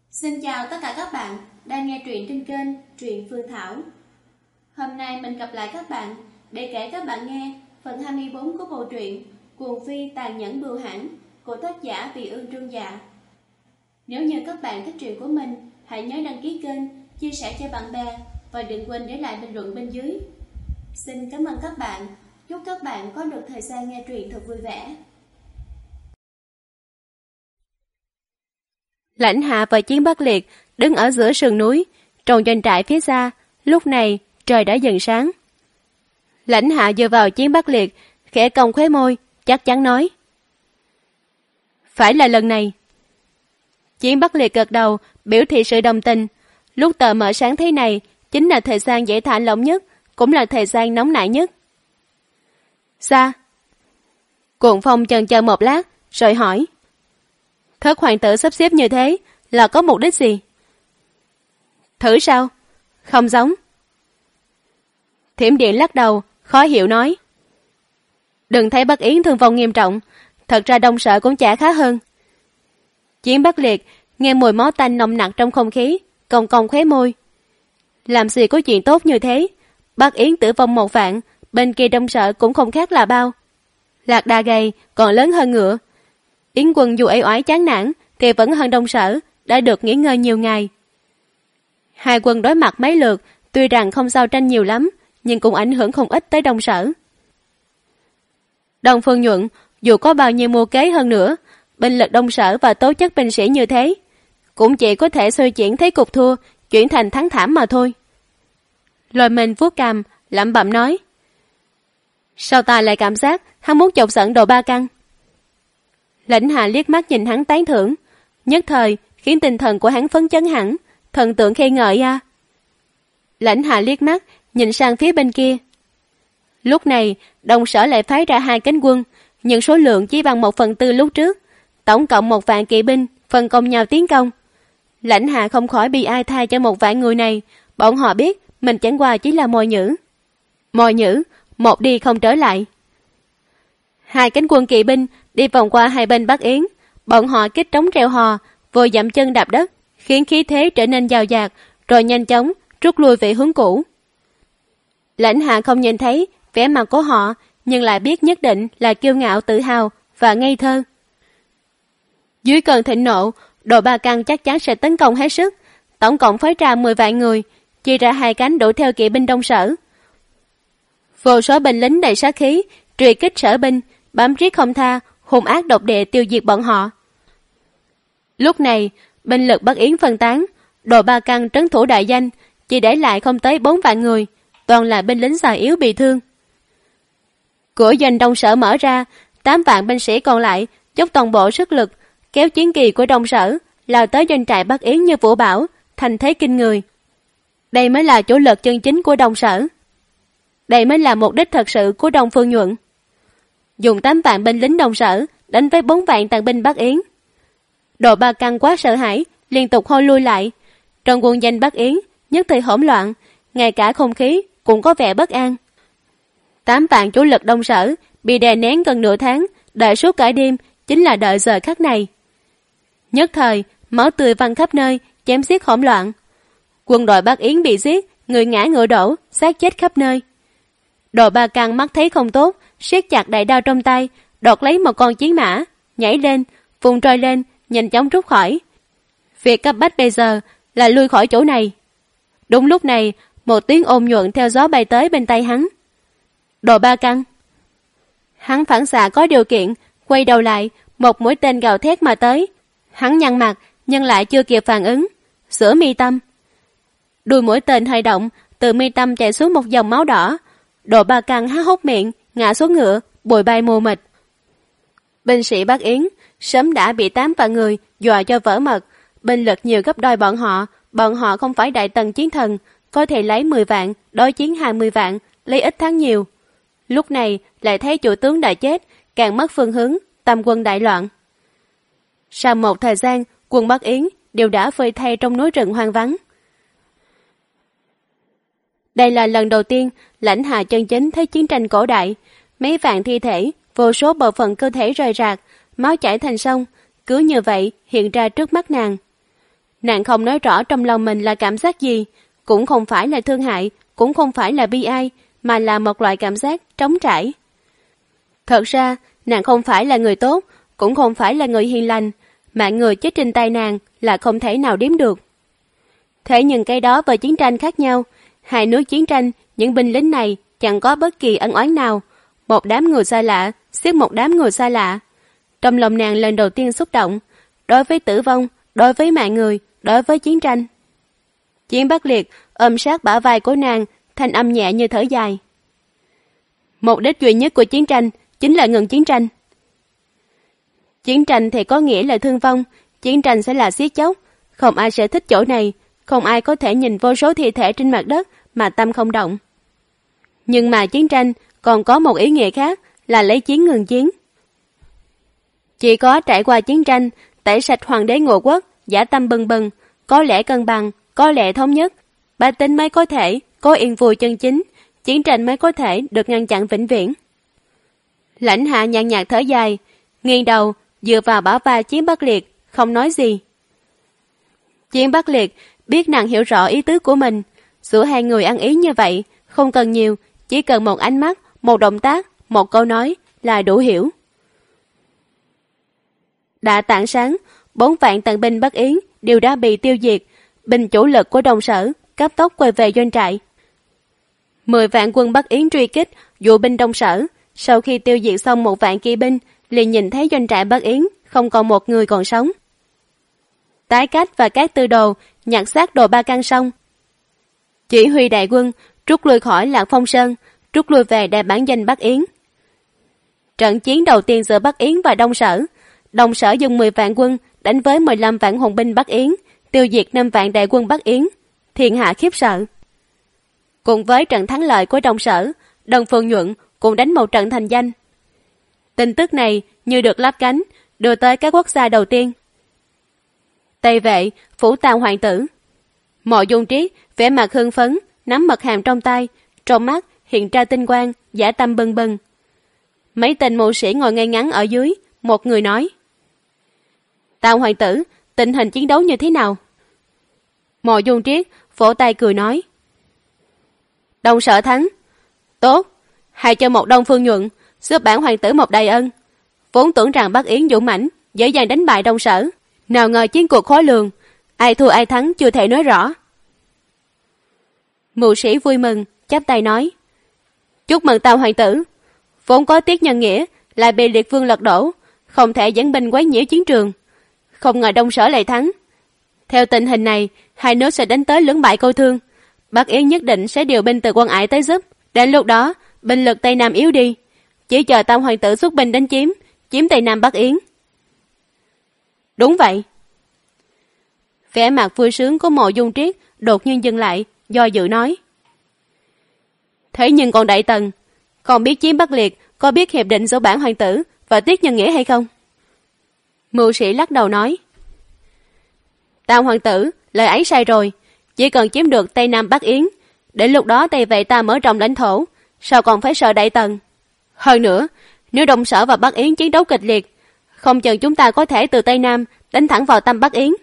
Xin chào tất cả các bạn đang nghe truyện trên kênh Truyện Phương Thảo. Hôm nay mình gặp lại các bạn để kể các bạn nghe phần 24 của bộ truyện Cuồng Phi Tàn Nhẫn Bưu Hãn của tác giả Vị Ương Trương Dạ. Nếu như các bạn thích truyện của mình, hãy nhớ đăng ký kênh, chia sẻ cho bạn bè và đừng quên để lại bình luận bên dưới. Xin cảm ơn các bạn. Chúc các bạn có được thời gian nghe truyện thật vui vẻ. Lãnh Hạ và Chiến Bắc Liệt đứng ở giữa sườn núi, trong doanh trại phía xa. Lúc này trời đã dần sáng. Lãnh Hạ dựa vào Chiến Bắc Liệt, khẽ cong khóe môi, chắc chắn nói: phải là lần này. Chiến Bắc Liệt gật đầu, biểu thị sự đồng tình. Lúc tờ mờ sáng thế này chính là thời gian dễ thả lỏng nhất, cũng là thời gian nóng nảy nhất. Sao? Cuồng Phong chần chờ một lát rồi hỏi: Thất hoàng tử sắp xếp như thế là có mục đích gì? Thử sao? Không giống. Thiểm Điện lắc đầu, khó hiểu nói: đừng thấy Bắc Yến thương vong nghiêm trọng, thật ra Đông Sở cũng chả khá hơn. Chiến Bắc Liệt nghe mùi máu tanh nồng nặc trong không khí, cong cong khóe môi. Làm gì có chuyện tốt như thế? Bắc Yến tử vong 1 vạn, bên kia Đông Sở cũng không khác là bao. Lạc Đà gầy còn lớn hơn ngựa. Yến quân dù ế oái chán nản thì vẫn hơn Đông Sở, đã được nghỉ ngơi nhiều ngày. Hai quân đối mặt mấy lượt, tuy rằng không giao tranh nhiều lắm, nhưng cũng ảnh hưởng không ít tới Đông Sở. Đông Phương Nhuận dù có bao nhiêu mưu kế hơn nữa, binh lực Đông Sở và tố chất binh sĩ như thế, cũng chỉ có thể xoay chuyển thế cục thua chuyển thành thắng thảm mà thôi. Lôi Minh vuốt cằm lẩm bẩm nói: sao ta lại cảm giác hắn muốn chọc giận Đồ Ba Căn? Lãnh Hạ liếc mắt nhìn hắn tán thưởng, nhất thời khiến tinh thần của hắn phấn chấn hẳn, thần tượng khen ngợi a. Lãnh Hạ liếc mắt nhìn sang phía bên kia. Lúc này Đông Sở lại phái ra 2 cánh quân, nhưng số lượng chỉ bằng 1/4 lúc trước, tổng cộng 1 vạn kỵ binh phân công nhau tiến công. Lãnh Hạ không khỏi bị ai thay cho 1 vạn người này, bọn họ biết mình chẳng qua chỉ là mồi nhử. Mồi nhử, một đi không trở lại. 2 cánh quân kỵ binh đi vòng qua hai bên Bắc Yến, bọn họ kích trống reo hò, vội dậm chân đạp đất, khiến khí thế trở nên dào dạt, rồi nhanh chóng rút lui về hướng cũ. Lãnh Hạ không nhìn thấy vẻ mặt của họ, nhưng lại biết nhất định là kiêu ngạo tự hào và ngây thơ. Dưới cơn thịnh nộ, Đồ Ba Căn chắc chắn sẽ tấn công hết sức, tổng cộng phái ra 10 vạn người, chia ra 2 cánh đuổi theo kỵ binh Đông Sở. Vô số binh lính đầy sát khí truy kích Sở binh, bám riết không tha, hung ác độc địa tiêu diệt bọn họ. Lúc này binh lực Bắc Yến phân tán, Đồ Ba Căn trấn thủ đại danh, chỉ để lại không tới 4 vạn người, toàn là binh lính già yếu bị thương. Cửa doanh Đông Sở mở ra, 8 vạn binh sĩ còn lại dốc toàn bộ sức lực kéo chiến kỳ của Đông Sở lao tới doanh trại Bắc Yến như vũ bão, thành thế kinh người. Đây mới là chủ lực chân chính của Đông Sở. Đây mới là mục đích thật sự của Đông Phương Nhuận. Dùng 8 vạn binh lính Đông Sở đánh với 4 vạn tàn binh Bắc Yến. Đồ Ba Căn quá sợ hãi, liên tục hôi lui lại. Trong quân danh Bắc Yến nhất thời hỗn loạn, ngay cả không khí cũng có vẻ bất an. 8 vạn chủ lực Đông Sở bị đè nén gần nửa tháng, đợi suốt cả đêm chính là đợi giờ khắc này. Nhất thời máu tươi văng khắp nơi, chém giết hỗn loạn. Quân đội Bắc Yến bị giết, người ngã ngựa đổ, xác chết khắp nơi. Đồ Ba Căn mắt thấy không tốt, siết chặt đại đao trong tay, đoạt lấy một con chiến mã, nhảy lên, vùng trôi lên, nhanh chóng rút khỏi. Việc cấp bách bây giờ là lui khỏi chỗ này. Đúng lúc này, một tiếng ôm nhuận theo gió bay tới bên tay hắn. Đồ Ba Căn. Hắn phản xạ có điều kiện, quay đầu lại, một mũi tên gào thét mà tới. Hắn nhăn mặt, nhưng lại chưa kịp phản ứng, sửa mi tâm. Đuôi mũi tên hơi động, từ mi tâm chảy xuống một dòng máu đỏ. Đồ Ba Căn há hốc miệng, ngã xuống ngựa, bụi bay mù mịt. Binh sĩ Bắc Yến sớm đã bị 8 vạn người dọa cho vỡ mật, binh lực nhiều gấp đôi bọn họ không phải đại tần chiến thần, có thể lấy 10 vạn đối chiến 20 vạn, lấy ít thắng nhiều. Lúc này lại thấy chủ tướng đã chết, càng mất phương hướng, tâm quân đại loạn. Sau một thời gian, quân Bắc Yến đều đã phơi thay trong núi rừng hoang vắng. Đây là lần đầu tiên Lãnh Hạ chân chính thấy chiến tranh cổ đại, mấy vạn thi thể, vô số bộ phận cơ thể rời rạc, máu chảy thành sông, cứ như vậy hiện ra trước mắt nàng. Nàng không nói rõ trong lòng mình là cảm giác gì, cũng không phải là thương hại, cũng không phải là bi ai, mà là một loại cảm giác trống trải. Thật ra, nàng không phải là người tốt, cũng không phải là người hiền lành, mạng người chết trên tay nàng là không thể nào đếm được. Thế nhưng cái đó và chiến tranh khác nhau. Hai nước chiến tranh, những binh lính này chẳng có bất kỳ ân oán nào. Một đám người xa lạ, giết một đám người xa lạ. Trong lòng nàng lần đầu tiên xúc động, đối với tử vong, đối với mạng người, đối với chiến tranh. Chiến Bắc Liệt ôm sát bả vai của nàng, thanh âm nhẹ như thở dài. Mục đích duy nhất của chiến tranh chính là ngừng chiến tranh. Chiến tranh thì có nghĩa là thương vong, chiến tranh sẽ là giết chóc, không ai sẽ thích chỗ này, không ai có thể nhìn vô số thi thể trên mặt đất mà tâm không động. Nhưng mà chiến tranh còn có một ý nghĩa khác là lấy chiến ngừng chiến. Chỉ có trải qua chiến tranh, tẩy sạch hoàng đế Ngô Quốc, dã tâm bừng bừng, có lẽ cân bằng, có lẽ thống nhất, bá tính mới có thể có yên vui chân chính, chiến tranh mới có thể được ngăn chặn vĩnh viễn. Lãnh Hạ nhàn nhạt thở dài, nghiêng đầu dựa vào bả vai Chiến Bắc Liệt, không nói gì. Chiến Bắc Liệt biết nàng hiểu rõ ý tứ của mình, giữa hai người ăn ý như vậy, không cần nhiều, chỉ cần một ánh mắt, một động tác, một câu nói là đủ hiểu. Đã tảng sáng, 4 vạn tàn binh Bắc Yến đều đã bị tiêu diệt, binh chủ lực của Đông Sở cấp tốc quay về doanh trại. 10 vạn quân Bắc Yến truy kích dụ binh Đông Sở, sau khi tiêu diệt xong 1 vạn kỵ binh, liền nhìn thấy doanh trại Bắc Yến không còn một người còn sống. Tái Cách và các tư đồ nhặt xác Đồ Ba Căn xong, chỉ huy đại quân rút lui khỏi Lạc Phong Sơn, rút lui về đại bản doanh Bắc Yến. Trận chiến đầu tiên giữa Bắc Yến và Đông Sở dùng 10 vạn quân đánh với 15 vạn hùng binh Bắc Yến, tiêu diệt 5 vạn đại quân Bắc Yến, thiên hạ khiếp sợ. Cùng với trận thắng lợi của Đông Sở, Đông Phương Nhuận cũng đánh một trận thành danh. Tin tức này như được lắp cánh, đưa tới các quốc gia đầu tiên. Tây Vệ, Phủ Tào hoàng tử. Mộ Dung Triết vẻ mặt hưng phấn, nắm mật hàm trong tay, trong mắt hiện ra tinh quang, dã tâm bừng bừng. Mấy tên mưu sĩ ngồi ngay ngắn ở dưới, một người nói: Tào hoàng tử, tình hình chiến đấu như thế nào? Mộ Dung Triết vỗ tay cười nói: Đông Sở thắng. Tốt, hãy cho một Đông Phương Nhuận giúp bản hoàng tử một đại ân. Vốn tưởng rằng Bắc Yến dũng mãnh, dễ dàng đánh bại Đông Sở, nào ngờ chiến cuộc khó lường, ai thua ai thắng chưa thể nói rõ. Mưu sĩ vui mừng, chắp tay nói: Chúc mừng Tào hoàng tử, vốn có tiết nhân nghĩa, lại bị Liệt Vương lật đổ, không thể dẫn binh quấy nhiễu chiến trường. Không ngờ Đông Sở lại thắng. Theo tình hình này, hai nước sẽ đánh tới lưỡng bại câu thương. Bắc Yến nhất định sẽ điều binh từ Quan Ải tới giúp. Đến lúc đó, binh lực Tây Nam yếu đi, chỉ chờ Tam hoàng tử xuất binh đánh chiếm Tây Nam Bắc Yến. Đúng vậy. Vẻ mặt vui sướng của Mộ Dung Triết đột nhiên dừng lại, do dự nói: Thế nhưng còn Đại Tần, còn biết Chiến Bắc Liệt có biết hiệp định giữa bản hoàng tử và Tiết Nhân Nghĩa hay không? Mưu sĩ lắc đầu nói: Tam hoàng tử, lời ấy sai rồi, chỉ cần chiếm được Tây Nam Bắc Yến, đến lúc đó Tây Vệ ta mở rộng lãnh thổ, sao còn phải sợ Đại Tần? Hơn nữa, nếu Đông Sở và Bắc Yến chiến đấu kịch liệt, không chừng chúng ta có thể từ Tây Nam đánh thẳng vào tâm Bắc Yến.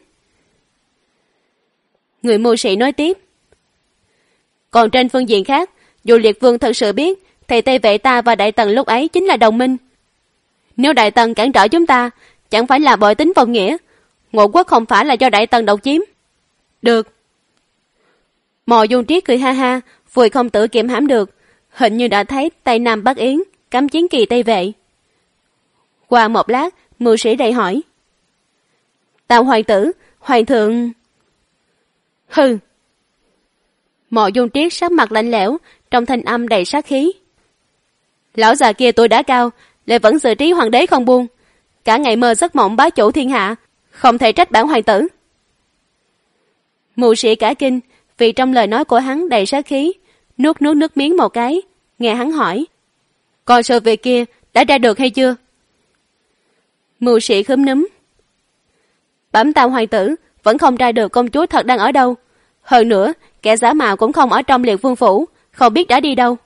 Người mưu sĩ nói tiếp: Còn trên phương diện khác, dù Liệt Vương thật sự biết thì Tây Vệ ta và Đại Tần lúc ấy chính là đồng minh. Nếu Đại Tần cản trở chúng ta, chẳng phải là bội tính vong nghĩa. Ngũ quốc không phải là do Đại Tần độc chiếm. Được. Mộ Dung Triết cười ha ha, vui không tự kiềm hãm được, hình như đã thấy Tây Nam Bắc Yến cắm chiến kỳ Tây Vệ. Qua một lát, mưu sĩ đầy hỏi: Tào hoàng tử, hoàng thượng... Hừ. Mộ Dung Triết sắc mặt lạnh lẽo, trong thanh âm đầy sát khí. Lão già kia tuổi đã cao, lại vẫn xử trí hoàng đế không buông, cả ngày mơ giấc mộng bá chủ thiên hạ, không thể trách bản hoàng tử. Mưu sĩ cả kinh, vì trong lời nói của hắn đầy sát khí, nuốt nước miếng một cái, nghe hắn hỏi: Còn sự việc kia đã ra được hay chưa? Mưu sĩ khúm núm: Bẩm Tào hoàng tử, vẫn không ra được công chúa thật đang ở đâu. Hơn nữa, kẻ giả mạo cũng không ở trong Liệt Vương phủ, không biết đã đi đâu.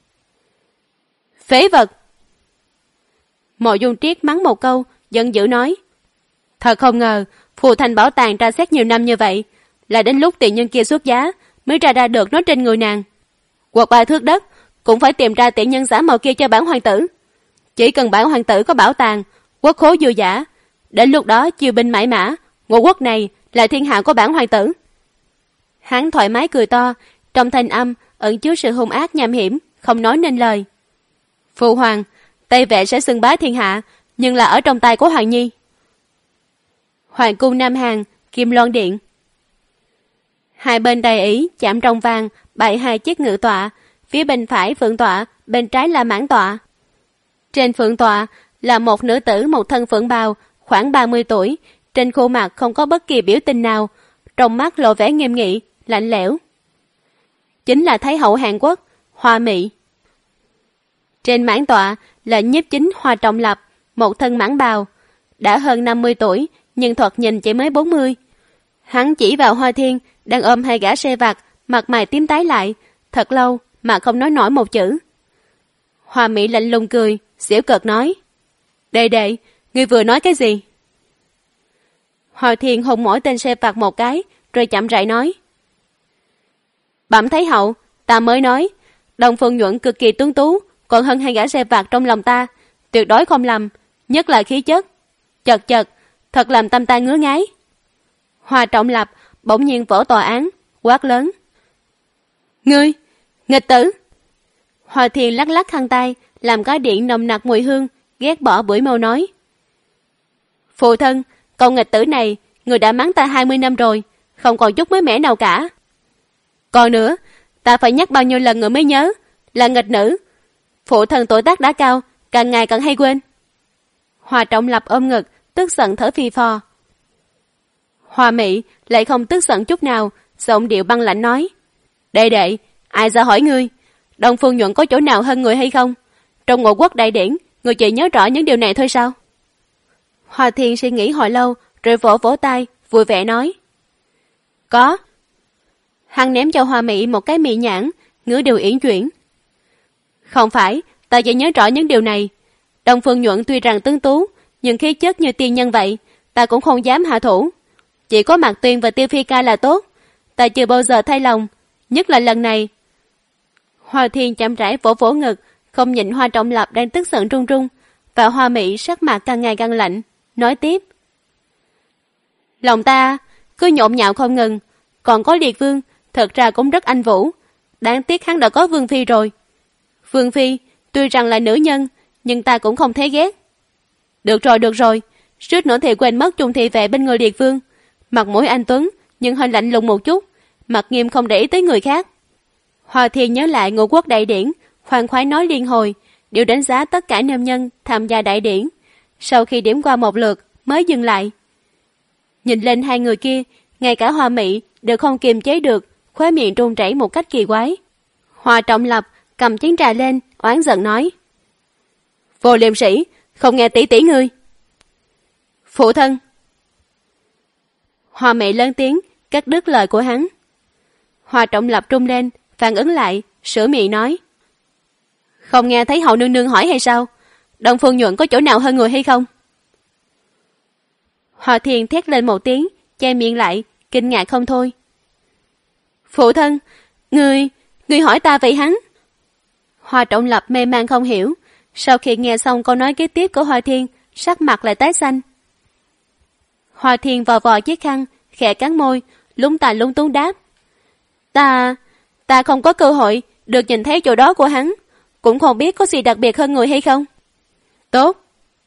Phế vật! Mộ Dung Triết mắng một câu, giận dữ nói: Thật không ngờ, Phù thành bảo tàng tra xét nhiều năm như vậy, là đến lúc tiện nhân kia xuất giá mới ra được nó trên người nàng. Quật 3 thước đất cũng phải tìm ra tiện nhân giả mạo kia cho bản hoàng tử. Chỉ cần bản hoàng tử có bảo tàng, quốc khố dư giả, đến lúc đó chiêu binh mãi mã, ngũ quốc này là thiên hạ của bản hoàng tử. Hắn thoải mái cười to, trong thanh âm ẩn chứa sự hung ác nham hiểm, không nói nên lời. Phụ hoàng, Tây Vệ sẽ xưng bá thiên hạ, nhưng là ở trong tay của Hoàng Nhi. Hoàng cung Nam Hàn, Kim Loan Điện. Hai bên đầy ý chạm rồng vàng bày 2 chiếc ngự tọa, phía bên phải phượng tọa, bên trái là mãn tọa. Trên phượng tọa là một nữ tử một thân phượng bào, khoảng 30 tuổi, trên khuôn mặt không có bất kỳ biểu tình nào, trong mắt lộ vẻ nghiêm nghị, lạnh lẽo. Chính là Thái hậu Hàn Quốc, Hoa Mị. Trên mãn tọa là nhiếp chính Hoa Trọng Lập, một thân mãn bào, đã hơn 50 tuổi, nhưng thoạt nhìn chỉ mới 40. Hắn chỉ vào Hoa Thiên đang ôm 2 gã xe vặt, mặt mày tím tái lại, thật lâu mà không nói nổi một chữ. Hoa Mỹ lạnh lùng cười, giễu cợt nói: Đệ đệ, ngươi vừa nói cái gì? Hoa Thiên hùng mỗi tên xe vặt một cái, rồi chậm rãi nói: Bẩm Thái hậu, ta mới nói, Đông Phương Nhuận cực kỳ tuấn tú, còn hơn 2 gã xe vặt trong lòng ta, tuyệt đối không lầm, nhất là khí chất. Chật chật, thật làm tâm ta ngứa ngái. Hoa Trọng Lập bỗng nhiên vỗ tòa án, quát lớn: Ngươi, nghịch tử! Hoa Thiên lắc lắc khăn tay, làm cái điện nồng nặc mùi hương, ghét bỏ bưởi mâu nói: Phụ thân, con nghịch tử này, người đã mắng ta 20 năm rồi, không còn chút mới mẻ nào cả. Còn nữa, ta phải nhắc bao nhiêu lần người mới nhớ, là nghịch nữ. Phụ thân tuổi tác đã cao, càng ngày càng hay quên. Hoa Trọng Lập ôm ngực, tức giận thở phì phò. Hoa Mỹ lại không tức giận chút nào, giọng điệu băng lãnh nói: Đệ đệ, ai ra hỏi ngươi, Đông Phương Nhuận có chỗ nào hơn người hay không? Trong Ngũ Quốc đại điển, người chỉ nhớ rõ những điều này thôi sao? Hoa Thiên suy nghĩ hồi lâu, rồi vỗ vỗ tay, vui vẻ nói: Có. Hắn ném cho Hoa Mỹ một cái mị nhãn, ngữ điều uyển chuyển: Không phải, ta chỉ nhớ rõ những điều này. Đông Phương Nhuận tuy rằng tuấn tú, nhưng khí chất như tiên nhân vậy, ta cũng không dám hạ thủ. Chỉ có Mạc Tuyên và Tiêu Phi Ca là tốt, ta chưa bao giờ thay lòng, nhất là lần này. Hoa Thiên chậm rãi vỗ vỗ ngực, không nhịn Hoa Trọng Lập đang tức giận run run, và Hoa Mỹ sắc mặt càng ngày càng lạnh, nói tiếp: Lòng ta cứ nhộn nhạo không ngừng, còn có Liệt Vương, thật ra cũng rất anh vũ, đáng tiếc hắn đã có Vương Phi rồi. Vương Phi tuy rằng là nữ nhân, nhưng ta cũng không thấy ghét. Được rồi, suýt nữa thì quên mất Trung thị vệ bên người Liệt Vương, mặt mũi anh tuấn nhưng hơi lạnh lùng một chút, mặt nghiêm không để ý tới người khác. Hoa Thiên nhớ lại Ngũ Quốc đại điển, khoan khoái nói liên hồi, đều đánh giá tất cả nam nhân tham gia đại điển. Sau khi điểm qua một lượt mới dừng lại. Nhìn lên 2 người kia, ngay cả Hoa Mỹ đều không kiềm chế được, khóe miệng run rẩy một cách kỳ quái. Hoa Trọng Lập cầm chén trà lên, oán giận nói: Vô liêm sĩ, không nghe tỷ tỷ ngươi. Phụ thân. Hoa Mỹ lớn tiếng cắt đứt lời của hắn. Hoa Trọng Lập trung lên, phản ứng lại, sửa miệng nói: Không nghe thấy hậu nương nương hỏi hay sao? Đông Phương Nhuận có chỗ nào hơn người hay không? Hoa Thiên thét lên một tiếng, che miệng lại, kinh ngạc không thôi. Phụ thân, ngươi hỏi ta vậy hắn? Hoa Trọng Lập mê man không hiểu, sau khi nghe xong câu nói kế tiếp của Hoa Thiên, sắc mặt lại tái xanh. Hoa Thiên vò vò chiếc khăn, khẽ cắn môi, lúng ta lúng túng đáp: Ta không có cơ hội được nhìn thấy chỗ đó của hắn, cũng không biết có gì đặc biệt hơn người hay không. Tốt.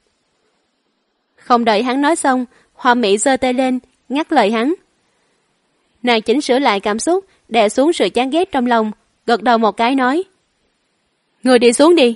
Không đợi hắn nói xong, Hoa Mỹ giơ tay lên, ngắt lời hắn. Nàng chỉnh sửa lại cảm xúc, đè xuống sự chán ghét trong lòng, gật đầu một cái nói: Người đi xuống đi.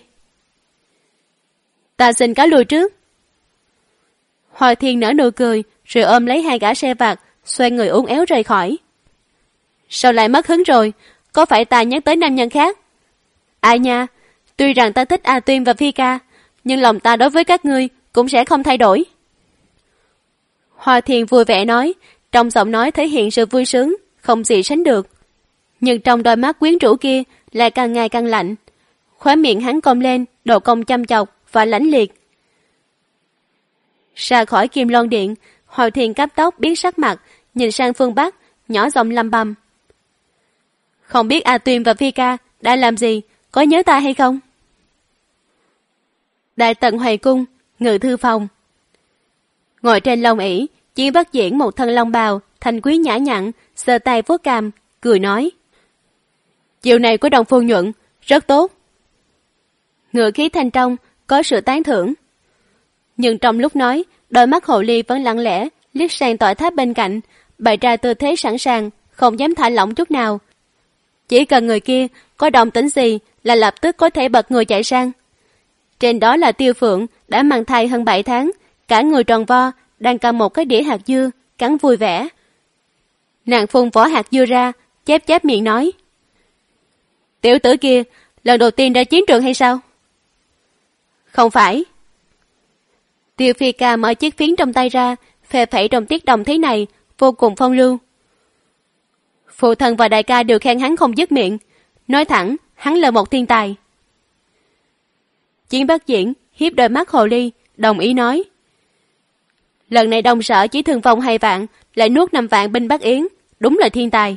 Ta xin cáo lui trước. Hoa Thiên nở nụ cười, rồi ôm lấy 2 gã xe vặt, xoay người uốn éo rời khỏi. Sao lại mất hứng rồi? Có phải ta nhắc tới nam nhân khác? Ai nha, tuy rằng ta thích A Tuyên và Phi Ca, nhưng lòng ta đối với các ngươi cũng sẽ không thay đổi. Hoa Thiên vui vẻ nói, trong giọng nói thể hiện sự vui sướng, không gì sánh được. Nhưng trong đôi mắt quyến rũ kia lại càng ngày càng lạnh. Khóe miệng hắn cong lên, độ cong chăm chọc và lãnh liệt. Ra khỏi Kim Loan Điện, Hồi Thiên cấp tốc biến sắc mặt, nhìn sang phương Bắc, nhỏ giọng lầm bầm. Không biết A Tuyên và Phi Ca đã làm gì, có nhớ ta hay không? Đại tận Hoài Cung, ngự thư phòng. Ngồi trên lông ỷ, Chiến Bất Diễn một thân long bào, thanh quý nhã nhặn, sờ tay vuốt cằm, cười nói. Chiều này của Đồng Phu Nhuận, rất tốt. Ngựa khí thanh trong, có sự tán thưởng. Nhưng trong lúc nói, đôi mắt hồ ly vẫn lặng lẽ, liếc sang tọa tháp bên cạnh, bày ra tư thế sẵn sàng, không dám thả lỏng chút nào. Chỉ cần người kia có động tĩnh gì là lập tức có thể bật người chạy sang. Trên đó là Tiêu Phượng đã mang thai hơn 7 tháng, cả người tròn vo, đang cầm một cái đĩa hạt dưa, cắn vui vẻ. Nàng phun vỏ hạt dưa ra, chép chép miệng nói. Tiểu tử kia, lần đầu tiên ra chiến trường hay sao? Không phải. Tiêu Phi Ca mở chiếc phiến trong tay ra, phè phẩy trong tiết đồng thế này, vô cùng phong lưu. Phụ thân và đại ca đều khen hắn không dứt miệng, nói thẳng, hắn là một thiên tài. Chiến Bất Diễn hiếp đôi mắt hồ ly, đồng ý nói. Lần này Đông Sở chỉ thương vong 2 vạn, lại nuốt 5 vạn binh Bắc Yến, đúng là thiên tài.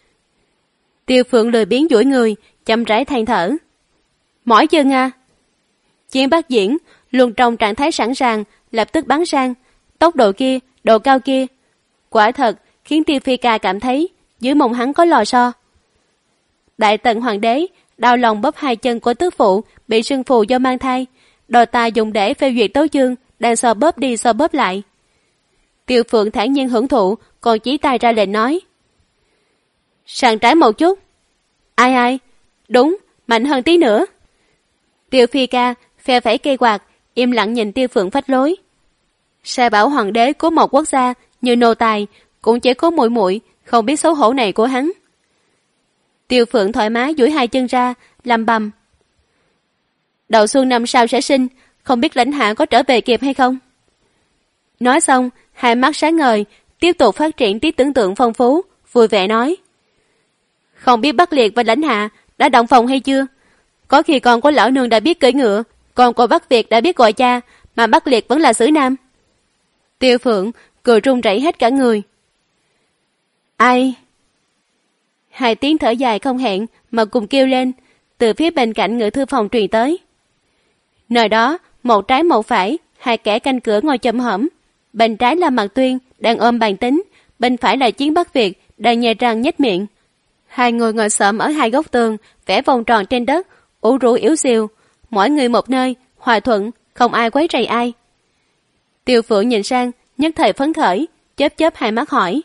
Tiêu Phượng lười biếng duỗi người, chậm rãi than thở. Mỏi chân à? Chiến Bất Diễn luôn trong trạng thái sẵn sàng, lập tức bắn sang. Tốc độ kia, độ cao kia, quả thật khiến Tiêu Phi Ca cảm thấy dưới mông hắn có lò xo. Đại tận hoàng đế đau lòng bóp 2 chân của tứ phụ bị sưng phù do mang thai, đòi ta dùng để phê duyệt tấu chương, đang so bóp đi so bóp lại. Tiêu Phượng thản nhiên hưởng thụ, còn chỉ tay ra lệnh nói. Sàn trái một chút. Ai ai? Đúng, mạnh hơn tí nữa. Tiêu Phi Ca phe phẩy cây quạt, im lặng nhìn Tiêu Phượng phách lối. Sai bảo hoàng đế của một quốc gia như nô tài cũng chỉ có muội muội không biết xấu hổ này của hắn. Tiêu Phượng thoải mái duỗi 2 chân ra, lầm bầm. Đầu xuân năm sau sẽ sinh, không biết lãnh hạ có trở về kịp hay không? Nói xong, 2 mắt sáng ngời, tiếp tục phát triển trí tưởng tượng phong phú, vui vẻ nói. Không biết Bắc Liệt và lãnh hạ đã động phòng hay chưa? Có khi con của lão nương đã biết cưỡi ngựa, con của Bắc Việt đã biết gọi cha, mà Bắc Liệt vẫn là xứ Nam. Tiêu Phượng cười run rẩy hết cả người. Ai? 2 tiếng thở dài không hẹn mà cùng kêu lên, từ phía bên cạnh ngự thư phòng truyền tới. Nơi đó, một trái một phải, 2 kẻ canh cửa ngồi chồm hổm. Bên trái là Mạc Tuyên đang ôm bàn tính, bên phải là Chiến Bắc Việt đang nhe răng nhếch miệng. 2 người ngồi xổm ở 2 góc tường, vẽ vòng tròn trên đất, ủ rũ yếu xìu, mỗi người một nơi, hòa thuận, không ai quấy rầy ai. Tiêu Phượng nhìn sang, nhất thời phấn khởi, chớp chớp 2 mắt hỏi.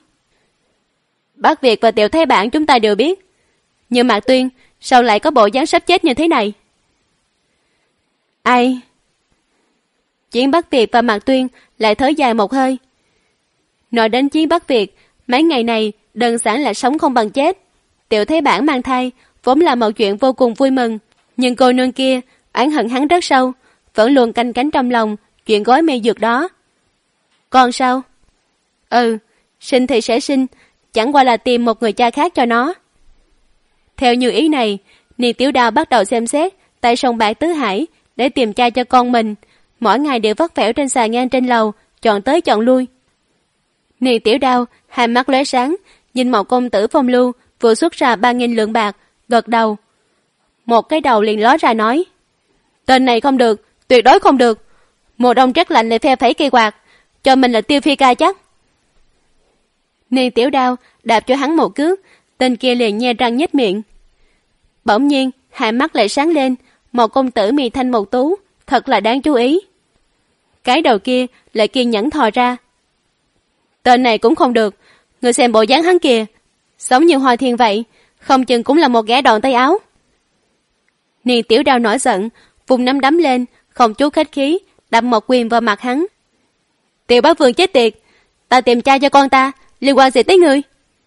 Bắc Việt và Tiểu Thái Bản chúng ta đều biết, nhưng Mạc Tuyên sao lại có bộ dáng sắp chết như thế này? Ai? Chiến Bắc Việt và Mạc Tuyên lại thở dài một hơi. Nói đến Chiến Bắc Việt, mấy ngày này đơn giản là sống không bằng chết. Tiểu Thái Bản mang thai vốn là một chuyện vô cùng vui mừng, nhưng cô nương kia oán hận hắn rất sâu, vẫn luôn canh cánh trong lòng chuyện gói mê dược đó. Còn sao? Sinh thì sẽ sinh, chẳng qua là tìm một người cha khác cho nó. Theo như ý này, Niên Tiểu Đao bắt đầu xem xét tại sông bạc Tứ Hải để tìm cha cho con mình, mỗi ngày đều vắt vẻo trên xà ngang trên lầu, chọn tới chọn lui. Niên Tiểu Đao 2 mắt lóe sáng, nhìn một công tử phong lưu vừa xuất ra 3.000 lượng bạc, gật đầu. Một cái đầu liền ló ra nói. Tên này không được, tuyệt đối không được. Mùa đông rất lạnh lại phe phẩy cây quạt, cho mình là Tiêu Phi Ca chắc. Niên Tiểu Đao đạp cho hắn một cước, tên kia liền nhe răng nhếch miệng. Bỗng nhiên 2 mắt lại sáng lên, một công tử mi thanh mục tú, thật là đáng chú ý. Cái đầu kia lại kiên nhẫn thò ra. Tên này cũng không được, người xem bộ dáng hắn kìa, giống như Hoa Thiên vậy, không chừng cũng là một gã đòn tay áo. Niên Tiểu Đao nổi giận, vùng nắm đấm lên, không chút khách khí, đập một quyền vào mặt hắn. Tiểu Bá Vương chết tiệt, ta tìm cha cho con ta, liên quan gì tới ngươi?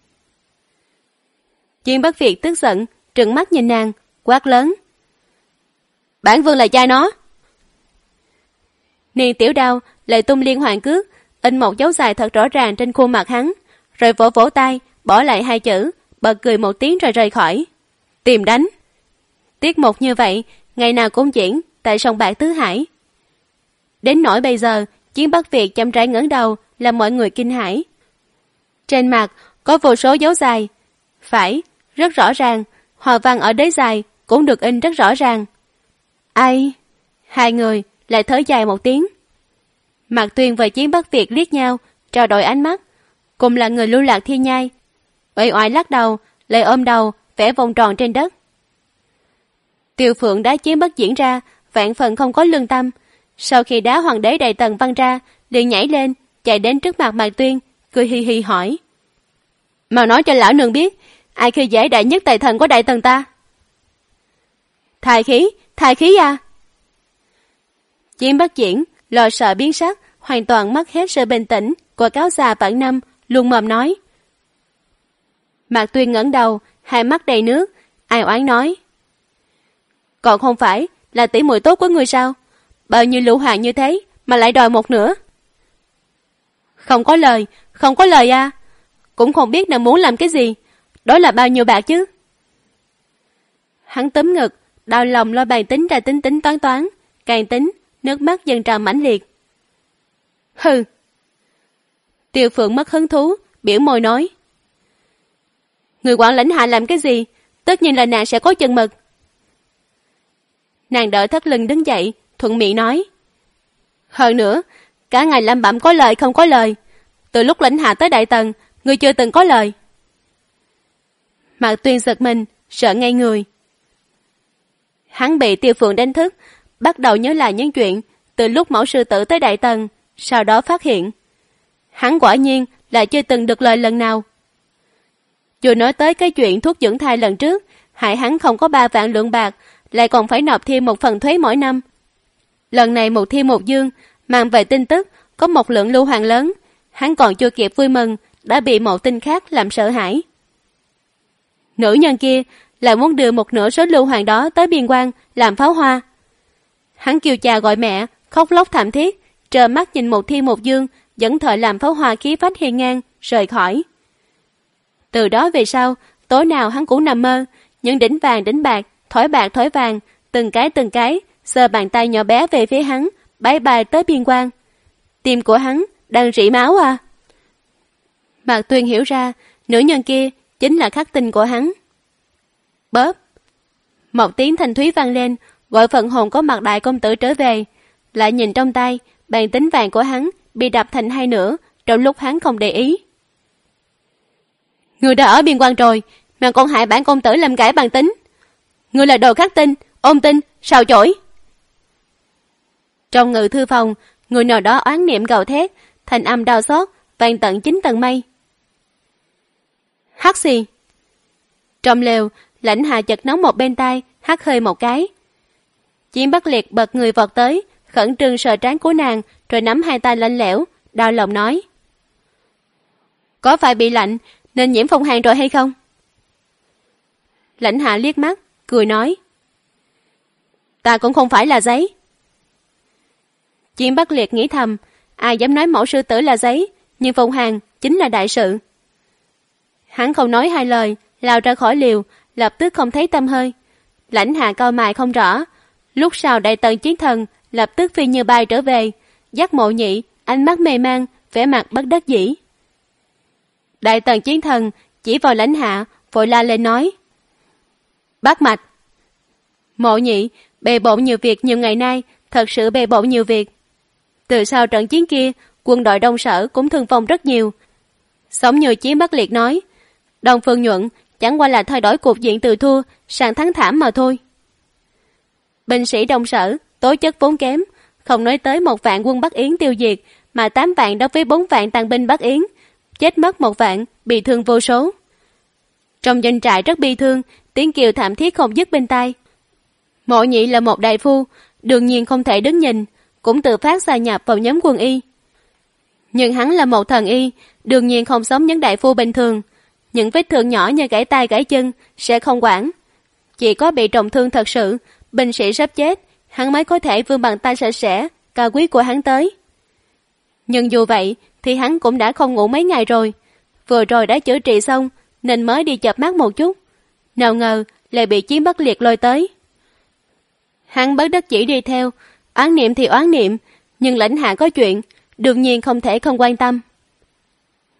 Chiến Bắc Việt tức giận, trừng mắt nhìn nàng, quát lớn. Bản vương là cha nó. Niên Tiểu Đao lại tung liên hoàn cước, in một dấu dài thật rõ ràng trên khuôn mặt hắn, rồi vỗ vỗ tay, bỏ lại 2 chữ, bật cười một tiếng rồi rời khỏi. Tìm đánh. Tiết mục như vậy, ngày nào cũng diễn tại sông bạc Tứ Hải. Đến nỗi bây giờ, Chiến Bắc Việt chậm rãi ngẩng đầu, làm mọi người kinh hãi. Trên mặt có vô số dấu dài. Phải, rất rõ ràng, hòa văn ở đế dài cũng được in rất rõ ràng. Ai? Hai người lại thở dài một tiếng. Mạc Tuyên và Chiến Bắc Việt liếc nhau, trao đổi ánh mắt. Cùng là người lưu lạc thiên nhai. Uể oải lắc đầu, lại ôm đầu, vẽ vòng tròn trên đất. Tiêu Phượng đá Chiến Bất diễn ra, vạn phần không có lương tâm. Sau khi đá hoàng đế Đại Tần văng ra, liền nhảy lên, chạy đến trước mặt Mạc Tuyên, cười hi hi hỏi. Mau nói cho lão nương biết, ai khi dễ đại nhất tài thần của Đại Tần ta? Thai khí à? Chiến Bất diễn, lo sợ biến sắc, hoàn toàn mất hết sự bình tĩnh của cáo già vạn năm, luôn mồm nói. Mạc Tuyên ngẩng đầu, hai mắt đầy nước, ai oán nói. Còn không phải là tỷ muội tốt của người sao? Bao nhiêu lũ hoàng như thế mà lại đòi một nửa? Không có lời à? Cũng không biết nàng muốn làm cái gì. Đó là bao nhiêu bạc chứ? Hắn túm ngực, đau lòng lo bàn tính ra tính toán. Càng tính, nước mắt dần trào mãnh liệt. Hừ. Tiêu Phượng mất hứng thú, biểu môi nói. Người quản lãnh hạ làm cái gì? Tất nhiên là nàng sẽ có chừng mực. Nàng đỡ thắt lưng đứng dậy, thuận miệng nói. Hơn nữa, cả ngày lẩm bẩm có lời không có lời. Từ lúc lãnh hạ tới Đại Tần, người chưa từng có lời. Mạc Tuyên giật mình, sợ ngay người. Hắn bị Tiêu Phượng đánh thức, bắt đầu nhớ lại những chuyện từ lúc mẫu sư tử tới Đại Tần, sau đó phát hiện. Hắn quả nhiên là chưa từng được lời lần nào. Dù nói tới cái chuyện thuốc dưỡng thai lần trước, hại hắn không có 3 vạn lượng bạc, lại còn phải nộp thêm một phần thuế mỗi năm. Lần này một thiên một dương, mang về tin tức có một lượng lưu hoàng lớn, hắn còn chưa kịp vui mừng, đã bị một tin khác làm sợ hãi. Nữ nhân kia lại muốn đưa một nửa số lưu hoàng đó tới biên quan làm pháo hoa. Hắn kêu cha gọi mẹ, khóc lóc thảm thiết, trơ mắt nhìn một thiên một dương dẫn thợ làm pháo hoa khí phách hiên ngang rời khỏi. Từ đó về sau, tối nào hắn cũng nằm mơ, những đỉnh vàng đỉnh bạc, thỏi bạc thỏi vàng, từng cái, giơ bàn tay nhỏ bé về phía hắn, bái bài tới biên quan. Tim của hắn đang rỉ máu à? Mạc Tuyên hiểu ra, nữ nhân kia chính là khắc tinh của hắn. Bóp. Một tiếng thanh thúy vang lên, gọi phần hồn có mặt đại công tử trở về. Lại nhìn trong tay, bàn tính vàng của hắn bị đập thành hai nửa, trong lúc hắn không để ý. Người đã ở biên quan rồi, mà còn hại bản công tử làm cãi bàn tính. Người là đồ khắc tinh, ôn tinh, sao chổi. Trong ngự thư phòng, người nào đó oán niệm gào thét, thành âm đau xót, vang tận 9 tầng mây. Hắt xì. Trong lều, Lãnh Hạ chợt nóng một bên tai, hắt hơi một cái. Chiến Bắc Liệt bật người vọt tới, khẩn trương sờ trán của nàng, rồi nắm hai tay lạnh lẽo, đau lòng nói. Có phải bị lạnh nên nhiễm phong hàn rồi hay không? Lãnh Hạ liếc mắt, cười nói. Ta cũng không phải là giấy. Chiến Bắc Liệt nghĩ thầm, ai dám nói mẫu sư tử là giấy, nhưng phong hàn chính là đại sự. Hắn không nói hai lời, lao ra khỏi liều, lập tức không thấy tăm hơi. Lãnh Hạ cau mày không rõ. Lúc sau Đại Tần chiến thần lập tức phi như bay trở về, dắt Mộ Nhị, ánh mắt mê man, vẻ mặt bất đắc dĩ. Đại Tần chiến thần chỉ vào Lãnh Hạ, vội la lên nói. Bắt mạch. Mộ Nhị bề bộn nhiều việc nhiều ngày nay, thật sự bề bộn nhiều việc. Từ sau trận chiến kia, quân đội Đông Sở cũng thương vong rất nhiều. Sống như Chiến Bắc Liệt nói, Đông Phương Nhuận chẳng qua là thay đổi cục diện từ thua sang thắng thảm mà thôi. Binh sĩ Đông Sở tố chất vốn kém, không nói tới 1 vạn quân Bắc Yến tiêu diệt, mà 8 vạn đối với 4 vạn tàn binh Bắc Yến, chết mất 1 vạn, bị thương vô số. Trong doanh trại rất bi thương, tiếng kêu thảm thiết không dứt bên tai. Mộ Nhị là một đại phu, đương nhiên không thể đứng nhìn, cũng tự phát gia nhập vào nhóm quân y. Nhưng hắn là một thần y, đương nhiên không giống những đại phu bình thường. Những vết thương nhỏ như gãy tay gãy chân sẽ không quản. Chỉ có bị trọng thương thật sự, binh sĩ sắp chết, hắn mới có thể vươn bàn tay sạch sẽ, cao quý của hắn tới. Nhưng dù vậy, thì hắn cũng đã không ngủ mấy ngày rồi. Vừa rồi đã chữa trị xong, nên mới đi chợp mắt một chút. Nào ngờ, lại bị Chiến Bắc Liệt lôi tới. Hắn bất đắc dĩ đi theo, oán niệm thì oán niệm, nhưng Lãnh Hạ có chuyện, đương nhiên không thể không quan tâm.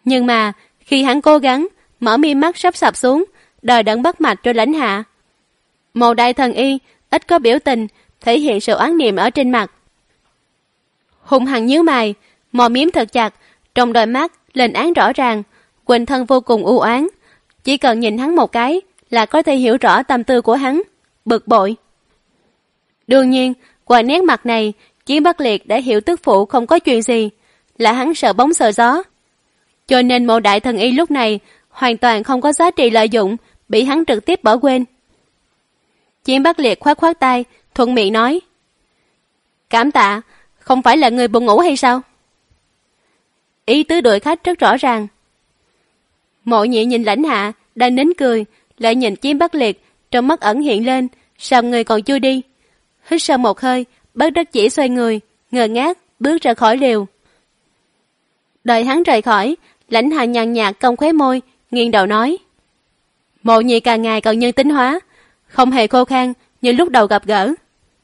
Nhưng mà khi hắn cố gắng mở mi mắt sắp sập xuống, đòi đặng bắt mạch cho Lãnh Hạ, Mộ Đại Thần Y ít có biểu tình, thể hiện sự oán niệm ở trên mặt. Hung hăng nhíu mày, mò miếm thật chặt, trong đôi mắt lên án rõ ràng, quỳnh thân vô cùng u oán. Chỉ cần nhìn hắn một cái là có thể hiểu rõ tâm tư của hắn, bực bội. Đương nhiên, qua nét mặt này, Chiến Bắc Liệt đã hiểu tức phụ không có chuyện gì, là hắn sợ bóng sợ gió. Cho nên Mộ Đại Thần Y lúc này hoàn toàn không có giá trị lợi dụng, bị hắn trực tiếp bỏ quên. Chiến Bắc Liệt khoát khoát tay, thuận miệng nói: Cảm tạ, không phải là người buồn ngủ hay sao? Ý tứ đuổi khách rất rõ ràng. Mộ Nhị nhìn Lãnh Hạ đang nín cười, lại nhìn Chiến Bắc Liệt, trong mắt ẩn hiện lên sao người còn chưa đi. Hít sâu một hơi, bất đắc chỉ xoay người, ngơ ngác bước ra khỏi liều. Đợi hắn rời khỏi, Lãnh Hạ nhàn nhạt cong khóe môi, nghiêng đầu nói: Mộ Nhị càng ngày càng nhân tính hóa, không hề khô khan như lúc đầu gặp gỡ.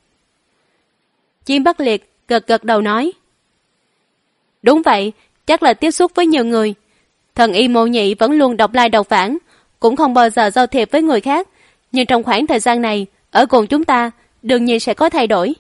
Chiến Bắc Liệt gật gật đầu nói: Đúng vậy, chắc là tiếp xúc với nhiều người. Thần Y Mộ Nhị vẫn luôn độc lai độc vãng, cũng không bao giờ giao thiệp với người khác, nhưng trong khoảng thời gian này ở cùng chúng ta đương nhiên sẽ có thay đổi.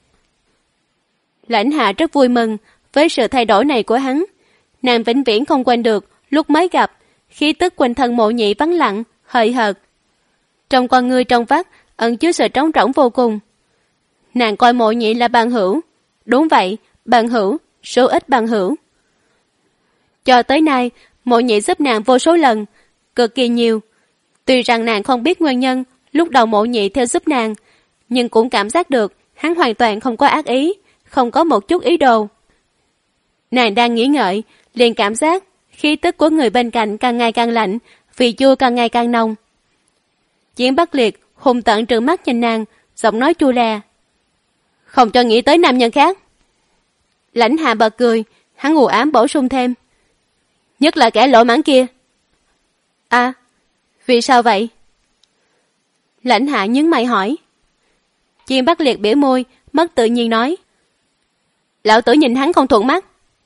Lãnh Hạ rất vui mừng với sự thay đổi này của hắn. Nàng vĩnh viễn không quên được lúc mới gặp, khí tức quanh thân Mộ Nhị vắng lặng, hời hợt. Trong con ngươi trong vắt ẩn chứa sự trống rỗng vô cùng. Nàng coi Mộ Nhị là bằng hữu. Đúng vậy, bằng hữu, số ít bằng hữu. Cho tới nay, Mộ Nhị giúp nàng vô số lần, cực kỳ nhiều. Tuy rằng nàng không biết nguyên nhân lúc đầu Mộ Nhị theo giúp nàng, nhưng cũng cảm giác được hắn hoàn toàn không có ác ý, không có một chút ý đồ. Nàng đang nghĩ ngợi, liền cảm giác khí tức của người bên cạnh càng ngày càng lạnh, vị chua càng ngày càng nồng. Chiến Bắc Liệt hung tợn trừng mắt nhìn nàng, giọng nói chua lè: Không cho nghĩ tới nam nhân khác. Lãnh Hạ bật cười, hắn u ám bổ sung thêm: Nhất là kẻ lỗ mãng kia. À, vì sao vậy? Lãnh Hạ nhướng mày hỏi. Chiến Bắc Liệt bĩu môi, mất tự nhiên nói: Lão tử nhìn hắn không thuận mắt.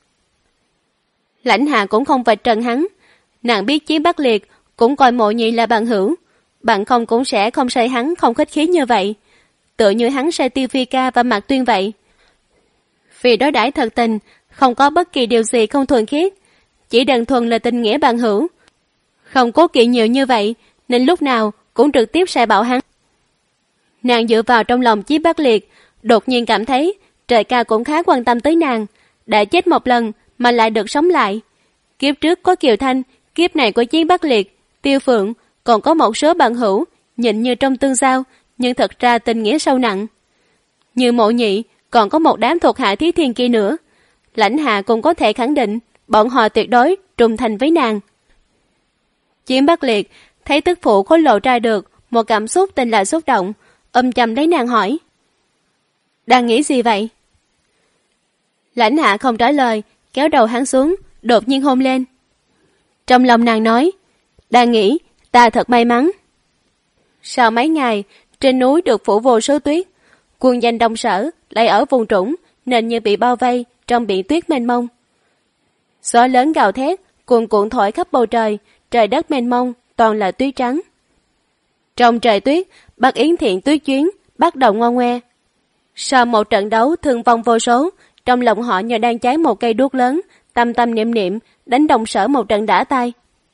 Lãnh Hạ cũng không vạch trần hắn, nàng biết Chiến Bắc Liệt cũng coi Mộ Nhị là bằng hữu, bạn không cũng sẽ không say hắn không khách khí như vậy, tựa như hắn say Tiêu Phi Ca và Mạc Tuyên vậy. Vì đối đãi thật tình, không có bất kỳ điều gì không thuần khiết, chỉ đơn thuần là tình nghĩa bằng hữu, không cố kỵ nhiều như vậy, nên lúc nào cũng trực tiếp sai bảo hắn. Nàng dựa vào trong lòng Chiến Bắc Liệt, đột nhiên cảm thấy trời cao cũng khá quan tâm tới nàng, đã chết một lần mà lại được sống lại. Kiếp trước có Kiều Thanh, kiếp này của Chiến Bắc Liệt, Tiêu Phượng, còn có một số bằng hữu nhịn như trong tương giao, nhưng thật ra tình nghĩa sâu nặng. Như Mộ Nhị, còn có một đám thuộc hạ Thí Thiên kia nữa. Lãnh Hạ cũng có thể khẳng định bọn họ tuyệt đối trung thành với nàng. Chiến Bắc Liệt thấy tức phụ có lộ ra được một cảm xúc tên là xúc động, chầm lấy nàng hỏi: Đang nghĩ gì vậy? Lãnh Hạ không trả lời, kéo đầu hắn xuống, đột nhiên hôn lên. Trong lòng nàng nói: Đang nghĩ ta thật may mắn. Sau mấy ngày trên núi được phủ vô số tuyết, quân danh Đông Sở lại ở vùng trũng nên như bị bao vây trong biển tuyết mênh mông. Gió lớn gào thét, cuồn cuộn thổi khắp bầu trời, trời đất mênh mông toàn là tuyết trắng. Trong trời tuyết, Bắc Yến Thiện tuyết chuyến bắt đầu ngoan ngoe. Sau một trận đấu thương vong vô số, trong lòng họ như đang cháy một cây đuốc lớn, tâm tâm niệm niệm đánh Đông Sở một trận đã tay.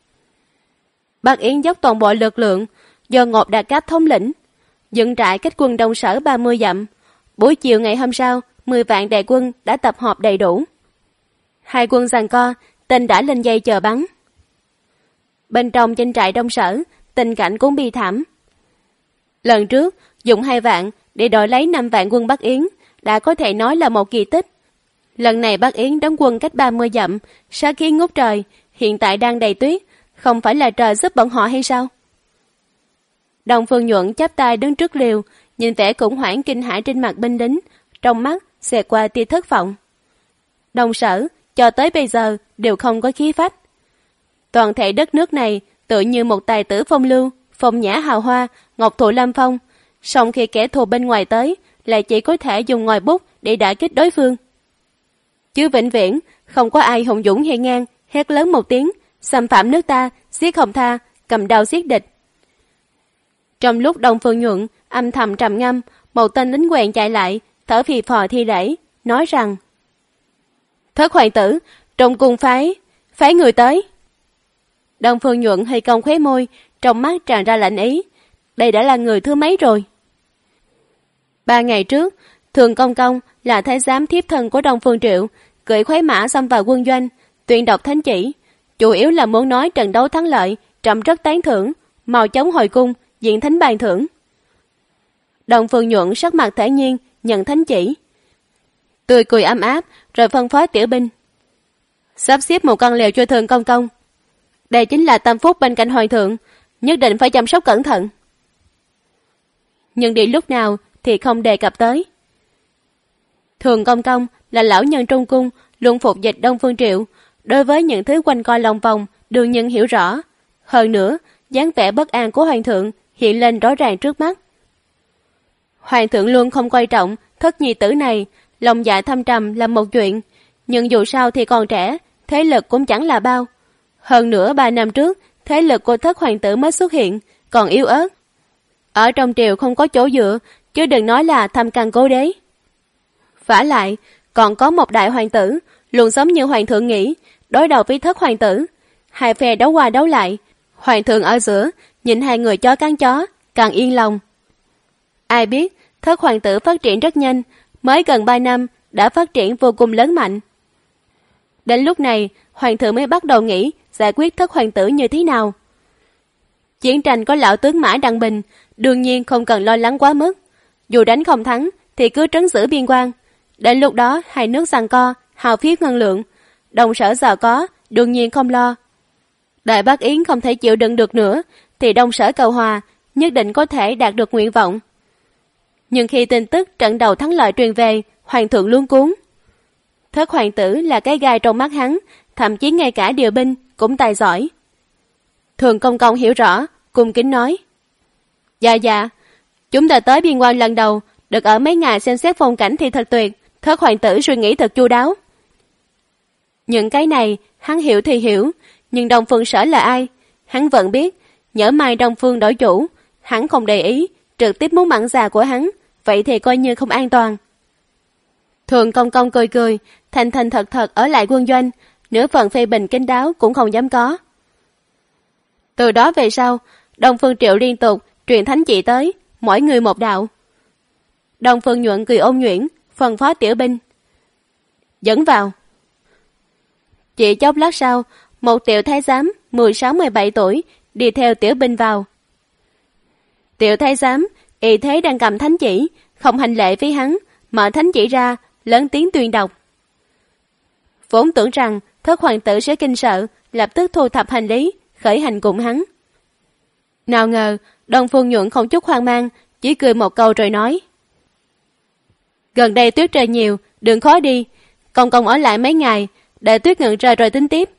Bắc Yến dốc toàn bộ lực lượng, do Ngột Đạt Cáp thống lĩnh, dựng trại cách quân Đông Sở 30 dặm. Buổi chiều ngày hôm sau, 10 vạn đại quân đã tập hợp đầy đủ. Hai quân giằng co, tên đã lên dây chờ bắn. Bên trong trên trại Đông Sở, tình cảnh cũng bi thảm. Lần trước, dùng 2 vạn để đổi lấy 5 vạn quân Bắc Yến, đã có thể nói là một kỳ tích. Lần này Bắc Yến đóng quân cách 30 dặm, sát khí ngút trời, hiện tại đang đầy tuyết, không phải là trời giúp bọn họ hay sao? Đông Phương Nhuận chắp tay đứng trước liều, nhìn vẻ khủng hoảng kinh hãi trên mặt binh lính, trong mắt xẹt qua tia thất vọng. Đông Sở cho tới bây giờ đều không có khí phách. Toàn thể đất nước này tự như một tài tử phong lưu, phong nhã hào hoa, ngọc thụ lâm phong, song khi kẻ thù bên ngoài tới lại chỉ có thể dùng ngòi bút để đả kích đối phương. Chứ vĩnh viễn không có ai hùng dũng hiên ngang hét lớn một tiếng, xâm phạm nước ta, giết không tha, cầm đao giết địch. Trong lúc Đông Phương Nhuận âm thầm trầm ngâm, một tên lính quèn chạy lại, thở phì phò thi lễ, nói rằng: Thất hoàng tử, trong cung phái người tới. Đông Phương Nhuận hơi cong khóe môi, trong mắt tràn ra lạnh ý. Đây đã là người thứ mấy rồi? 3 ngày trước, Thường Công Công là thái giám thiếp thân của Đông Phương Triệu, cưỡi khoái mã xông vào quân doanh, tuyên đọc thánh chỉ, chủ yếu là muốn nói trận đấu thắng lợi, trẫm rất tán thưởng, mau chóng hồi cung, diện thánh ban thưởng. Đông Phương Nhuận sắc mặt thản nhiên, nhận thánh chỉ, tươi cười ấm áp, rồi phân phó tiểu binh: Sắp xếp một căn lều cho Thường Công Công. Đây chính là tâm phúc bên cạnh hoàng thượng, nhất định phải chăm sóc cẩn thận. Nhưng đi lúc nào thì không đề cập tới. Thường Công Công là lão nhân trong cung, luôn phục dịch Đông Phương Triệu, đối với những thứ quanh co lòng vòng đương nhiên hiểu rõ. Hơn nữa, dáng vẻ bất an của hoàng thượng hiện lên rõ ràng trước mắt. Hoàng thượng luôn không coi trọng thất nhi tử này, lòng dạ thâm trầm là một chuyện, nhưng dù sao thì còn trẻ, thế lực cũng chẳng là bao. Hơn nữa 3 năm trước, thế lực của thất hoàng tử mới xuất hiện, còn yếu ớt. Ở trong triều không có chỗ dựa, chứ đừng nói là thâm căn cố đế. Vả lại, còn có một đại hoàng tử, luôn giống như hoàng thượng nghĩ, đối đầu với thất hoàng tử. Hai phe đấu qua đấu lại, hoàng thượng ở giữa, nhìn hai người chó cắn chó, càng yên lòng. Ai biết, thất hoàng tử phát triển rất nhanh, mới gần 3 năm đã phát triển vô cùng lớn mạnh. Đến lúc này, hoàng thượng mới bắt đầu nghĩ giải quyết thất hoàng tử như thế nào. Chiến tranh có lão tướng Mã Đăng Bình, đương nhiên không cần lo lắng quá mức. Dù đánh không thắng thì cứ trấn giữ biên quan. Đến lúc đó hai nước giằng co, hao phí ngân lượng, Đông Sở giàu có, đương nhiên không lo. Đại Bắc Yến không thể chịu đựng được nữa thì Đông Sở cầu hòa, nhất định có thể đạt được nguyện vọng. Nhưng khi tin tức trận đầu thắng lợi truyền về, hoàng thượng luống cuống. Thất hoàng tử là cái gai trong mắt hắn, thậm chí ngay cả điều binh cũng tài giỏi. Thường Công Công hiểu rõ, cung kính nói: Dạ, chúng ta tới biên quan lần đầu, được ở mấy ngày xem xét phong cảnh thì thật tuyệt, thất hoàng tử suy nghĩ thật chu đáo. Những cái này hắn hiểu thì hiểu, nhưng Đông Phương Sở là ai? Hắn vẫn biết, nhỡ mai Đông Phương đổi chủ, hắn không để ý, trực tiếp muốn mặn già của hắn, vậy thì coi như không an toàn. Thường Công Công cười, thành thật ở lại quân doanh, nửa phần phê bình kín đáo cũng không dám có. Từ đó về sau, Đông Phương Triệu liên tục truyền thánh chỉ tới, mỗi người một đạo. Đông Phương Nhuận cười ôn nhuyễn, phân phó tiểu binh: Dẫn vào. Chỉ chốc lát sau, một tiểu thái giám 16-17 tuổi đi theo tiểu binh vào. Tiểu thái giám y thế đang cầm thánh chỉ, không hành lễ với hắn, mở thánh chỉ ra, lớn tiếng tuyên đọc. Vốn tưởng rằng thất hoàng tử sẽ kinh sợ, lập tức thu thập hành lý, khởi hành cùng hắn. Nào ngờ, Đông Phương Nhuận không chút hoang mang, chỉ cười một câu rồi nói: Gần đây tuyết rơi nhiều, đường khó đi, Công Công ở lại mấy ngày, để tuyết ngừng rơi rồi tính tiếp.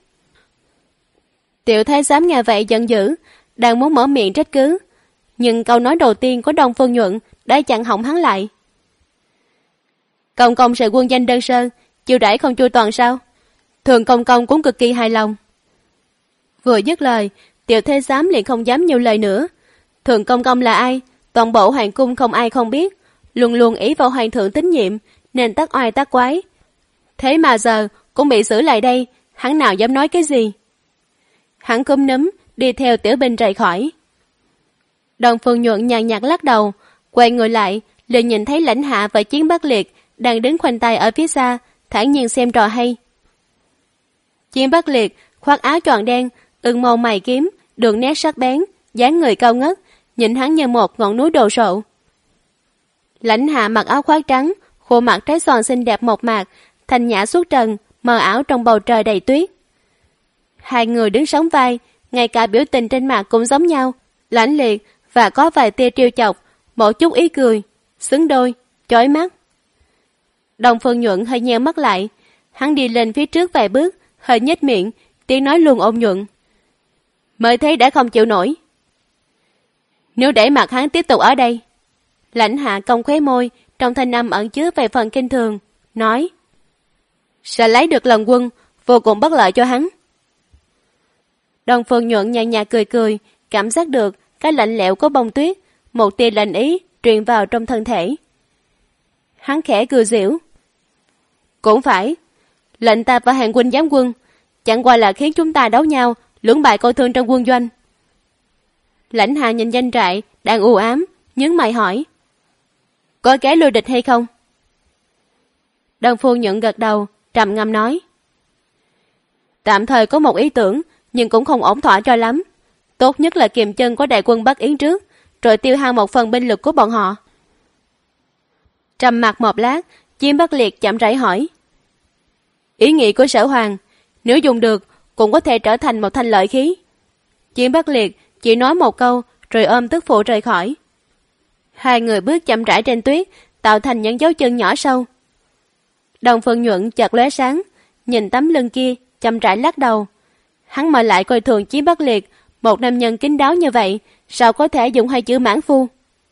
Tiểu thái giám nghe vậy giận dữ, đang muốn mở miệng trách cứ, nhưng câu nói đầu tiên của Đông Phương Nhuận đã chặn họng hắn lại. Công Công sẽ quân danh đơn sơ, chiêu đãi không chu toàn sao? Thường Công Công cũng cực kỳ hài lòng. Vừa dứt lời, tiểu thái giám liền không dám nhiều lời nữa. Thường Công Công là ai? Toàn bộ hoàng cung không ai không biết, luôn luôn ý vào hoàng thượng tín nhiệm, nên tác oai tác quái. Thế mà giờ cũng bị xử lại đây, hắn nào dám nói cái gì? Hắn cúm núm, đi theo tiểu binh rời khỏi. Đông Phương Nhuận nhàn nhạt lắc đầu, quay người lại, liền nhìn thấy Lãnh Hạ và Chiến Bắc Liệt đang đứng khoanh tay ở phía xa, thản nhiên xem trò hay. Chiến Bắc Liệt khoác áo choàng đen, ưng màu mày kiếm, đường nét sắc bén, dáng người cao ngất, nhìn hắn như một ngọn núi đồ sộ. Lãnh Hạ mặc áo khoác trắng, khuôn mặt trái xoan xinh đẹp mộc mạc, thanh nhã xuất trần, mờ ảo trong bầu trời đầy tuyết. Hai người đứng sóng vai, ngay cả biểu tình trên mặt cũng giống nhau, lãnh liệt và có vài tia trêu chọc, một chút ý cười, xứng đôi, chói mắt. Đông Phương Nhuận hơi nheo mắt lại, hắn đi lên phía trước vài bước, hơi nhếch miệng, tiếng nói luôn ôn nhuận: Mới thấy đã không chịu nổi. Nếu để mặt hắn tiếp tục ở đây. Lãnh Hạ cong khóe môi, trong thanh âm ẩn chứa vài phần kinh thường, nói: Sẽ lấy được lòng quân, vô cùng bất lợi cho hắn. Đông Phương Nhuận nhàn nhạt cười cười, cảm giác được cái lạnh lẽo của bông tuyết, một tia lạnh ý truyền vào trong thân thể. Hắn khẽ cười giễu. Cũng phải, lệnh ta và Hàng huynh giáng quân, chẳng qua là khiến chúng ta đấu nhau, lưỡng bại câu thương trong quân doanh. Lãnh Hà nhìn doanh trại đang u ám, nhướng mày hỏi. Có kế lui địch hay không? Đông Phương Nhuận gật đầu, trầm ngâm nói. Tạm thời có một ý tưởng, nhưng cũng không ổn thỏa cho lắm. Tốt nhất là kiềm chân của đại quân Bắc Yến trước, rồi tiêu hao một phần binh lực của bọn họ. Trầm mặc một lát, Chiêm Bắc Liệt chậm rãi hỏi. Ý nghĩ của Sở Hoàng, nếu dùng được, cũng có thể trở thành một thanh lợi khí. Chiêm Bắc Liệt chỉ nói một câu, rồi ôm tức phụ rời khỏi. Hai người bước chậm rãi trên tuyết, tạo thành những dấu chân nhỏ sâu. Đông Phương Nhuận chợt lóe sáng, nhìn tấm lưng kia, chậm rãi lắc đầu. Hắn mở lại coi thường Chiêm Bắc Liệt, một nam nhân kín đáo như vậy, sao có thể dùng hai chữ mãn phu.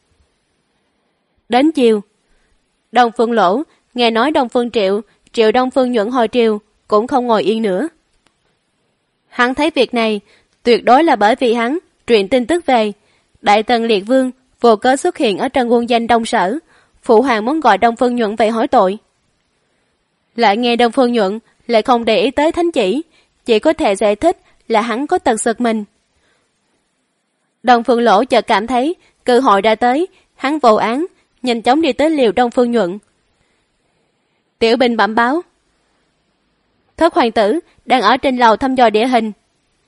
Đến chiều, Đông Phương Lỗ nghe nói Đông Phương Triệu triệu Đông Phương Nhuận hồi triều, cũng không ngồi yên nữa. Hắn thấy việc này tuyệt đối là bởi vì hắn truyền tin tức về Đại Tần Liệt Vương vô cớ xuất hiện ở trong quân danh Đông Sở, phụ hoàng muốn gọi Đông Phương Nhuận về hỏi tội. Lại nghe Đông Phương Nhuận lại không để ý tới thánh chỉ có thể giải thích là hắn có tật giật mình. Đông Phương Lỗ chợt cảm thấy cơ hội đã tới, hắn vô án, nhanh chóng đi tới liều Đông Phương Nhuận. Tiểu binh bẩm báo. Thất hoàng tử đang ở trên lầu thăm dò địa hình.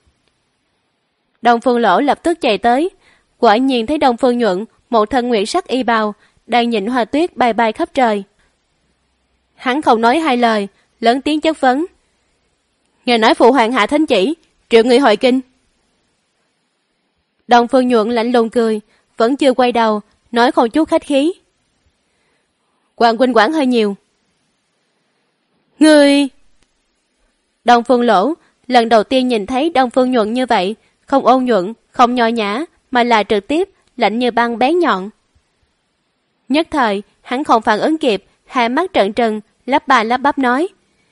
Đông Phương Lỗ lập tức chạy tới, quả nhiên thấy Đông Phương Nhuận một thân nguyệt sắc y bào đang nhìn hoa tuyết bay bay khắp trời. Hắn không nói hai lời, lớn tiếng chất vấn. Nghe nói phụ hoàng hạ thánh chỉ triệu người hội kinh. Đông Phương Nhuận lạnh lùng cười, vẫn chưa quay đầu, nói không chút khách khí. Hoàng huynh quản hơi nhiều. Ngươi! Đông Phương Lỗ lần đầu tiên nhìn thấy Đông Phương Nhuận như vậy, không ôn nhuận, không nho nhã, mà là trực tiếp, lạnh như băng bén nhọn. Nhất thời, hắn không phản ứng kịp, hai mắt trợn trừng, lắp ba lắp bắp nói.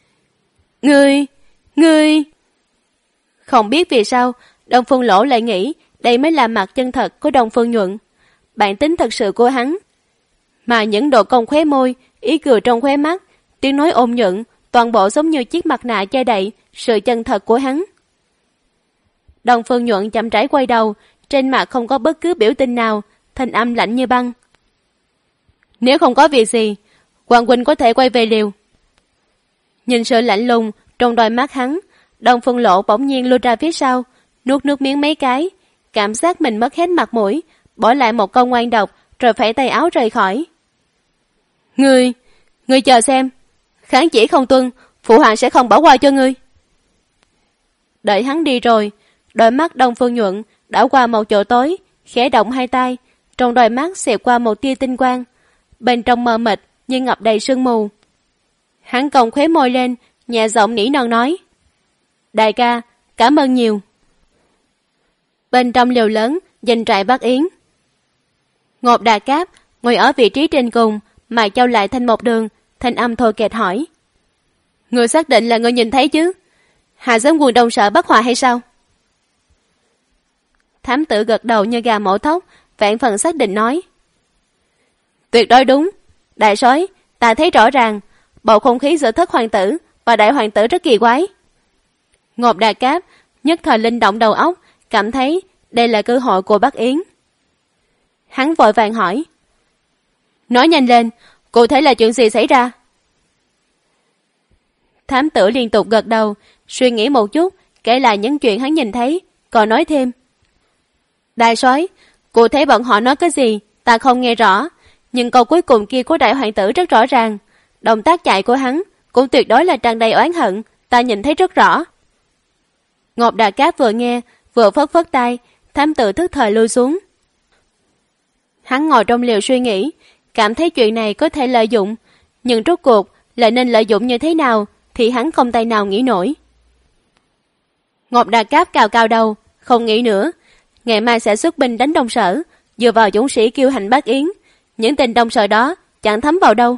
Ngươi! Không biết vì sao, Đông Phương Lỗ lại nghĩ đây mới là mặt chân thật của Đông Phương Nhuận, bản tính thật sự của hắn. Mà những độ cong khóe môi, ý cười trong khóe mắt, tiếng nói ôn nhuận, toàn bộ giống như chiếc mặt nạ che đậy sự chân thật của hắn. Đông Phương Nhuận chậm rãi quay đầu, trên mặt không có bất cứ biểu tình nào, thanh âm lạnh như băng. Nếu không có việc gì, Hoàng huynh có thể quay về liều. Nhìn sự lạnh lùng trong đôi mắt hắn, Đông Phương Lỗ bỗng nhiên lui ra phía sau, nuốt nước miếng mấy cái, cảm giác mình mất hết mặt mũi, bỏ lại một câu ngoan độc, rồi phẩy tay áo rời khỏi. Ngươi chờ xem, kháng chỉ không tuân, phụ hoàng sẽ không bỏ qua cho ngươi. Đợi hắn đi rồi, đôi mắt Đông Phương Nhuận đảo qua một chỗ tối, khẽ động hai tay, trong đôi mắt xẹt qua một tia tinh quang, bên trong mờ mịt như ngập đầy sương mù. Hắn cong khóe môi lên, nhẹ giọng nỉ non nói. Đại ca, cảm ơn nhiều. Bên trong liều lớn, doanh trại Bắc Yến. Ngột Đà Cáp ngồi ở vị trí trên cùng, mà Châu lại thành một đường, thanh âm thôi kẹt hỏi. Người xác định là người nhìn thấy chứ? Hạ giám quân Đông Sở bất hòa hay sao? Thám tử gật đầu như gà mổ thóc, vạn phần xác định nói. Tuyệt đối đúng. Đại soái, ta thấy rõ ràng, bầu không khí giữa thất hoàng tử và đại hoàng tử rất kỳ quái. Ngột Đà Cáp nhất thời linh động đầu óc, cảm thấy đây là cơ hội của Bắc Yến. Hắn vội vàng hỏi. Nói nhanh lên, cụ thể là chuyện gì xảy ra? Thám tử liên tục gật đầu, suy nghĩ một chút, kể lại những chuyện hắn nhìn thấy, còn nói thêm. Đại soái, cụ thể bọn họ nói cái gì, ta không nghe rõ, nhưng câu cuối cùng kia của đại hoàng tử rất rõ ràng. Động tác chạy của hắn cũng tuyệt đối là tràn đầy oán hận, ta nhìn thấy rất rõ. Ngột Đà Cáp vừa nghe, vừa phất phất tay, thám tử thức thời lui xuống. Hắn ngồi trong liều suy nghĩ, cảm thấy chuyện này có thể lợi dụng, nhưng rốt cuộc lại nên lợi dụng như thế nào thì hắn không tay nào nghĩ nổi. Ngột Đà Cáp cào cào đầu, không nghĩ nữa, ngày mai sẽ xuất binh đánh Đông Sở, dựa vào dũng sĩ kiêu hãnh Bắc Yến, những tên Đông Sở đó chẳng thấm vào đâu.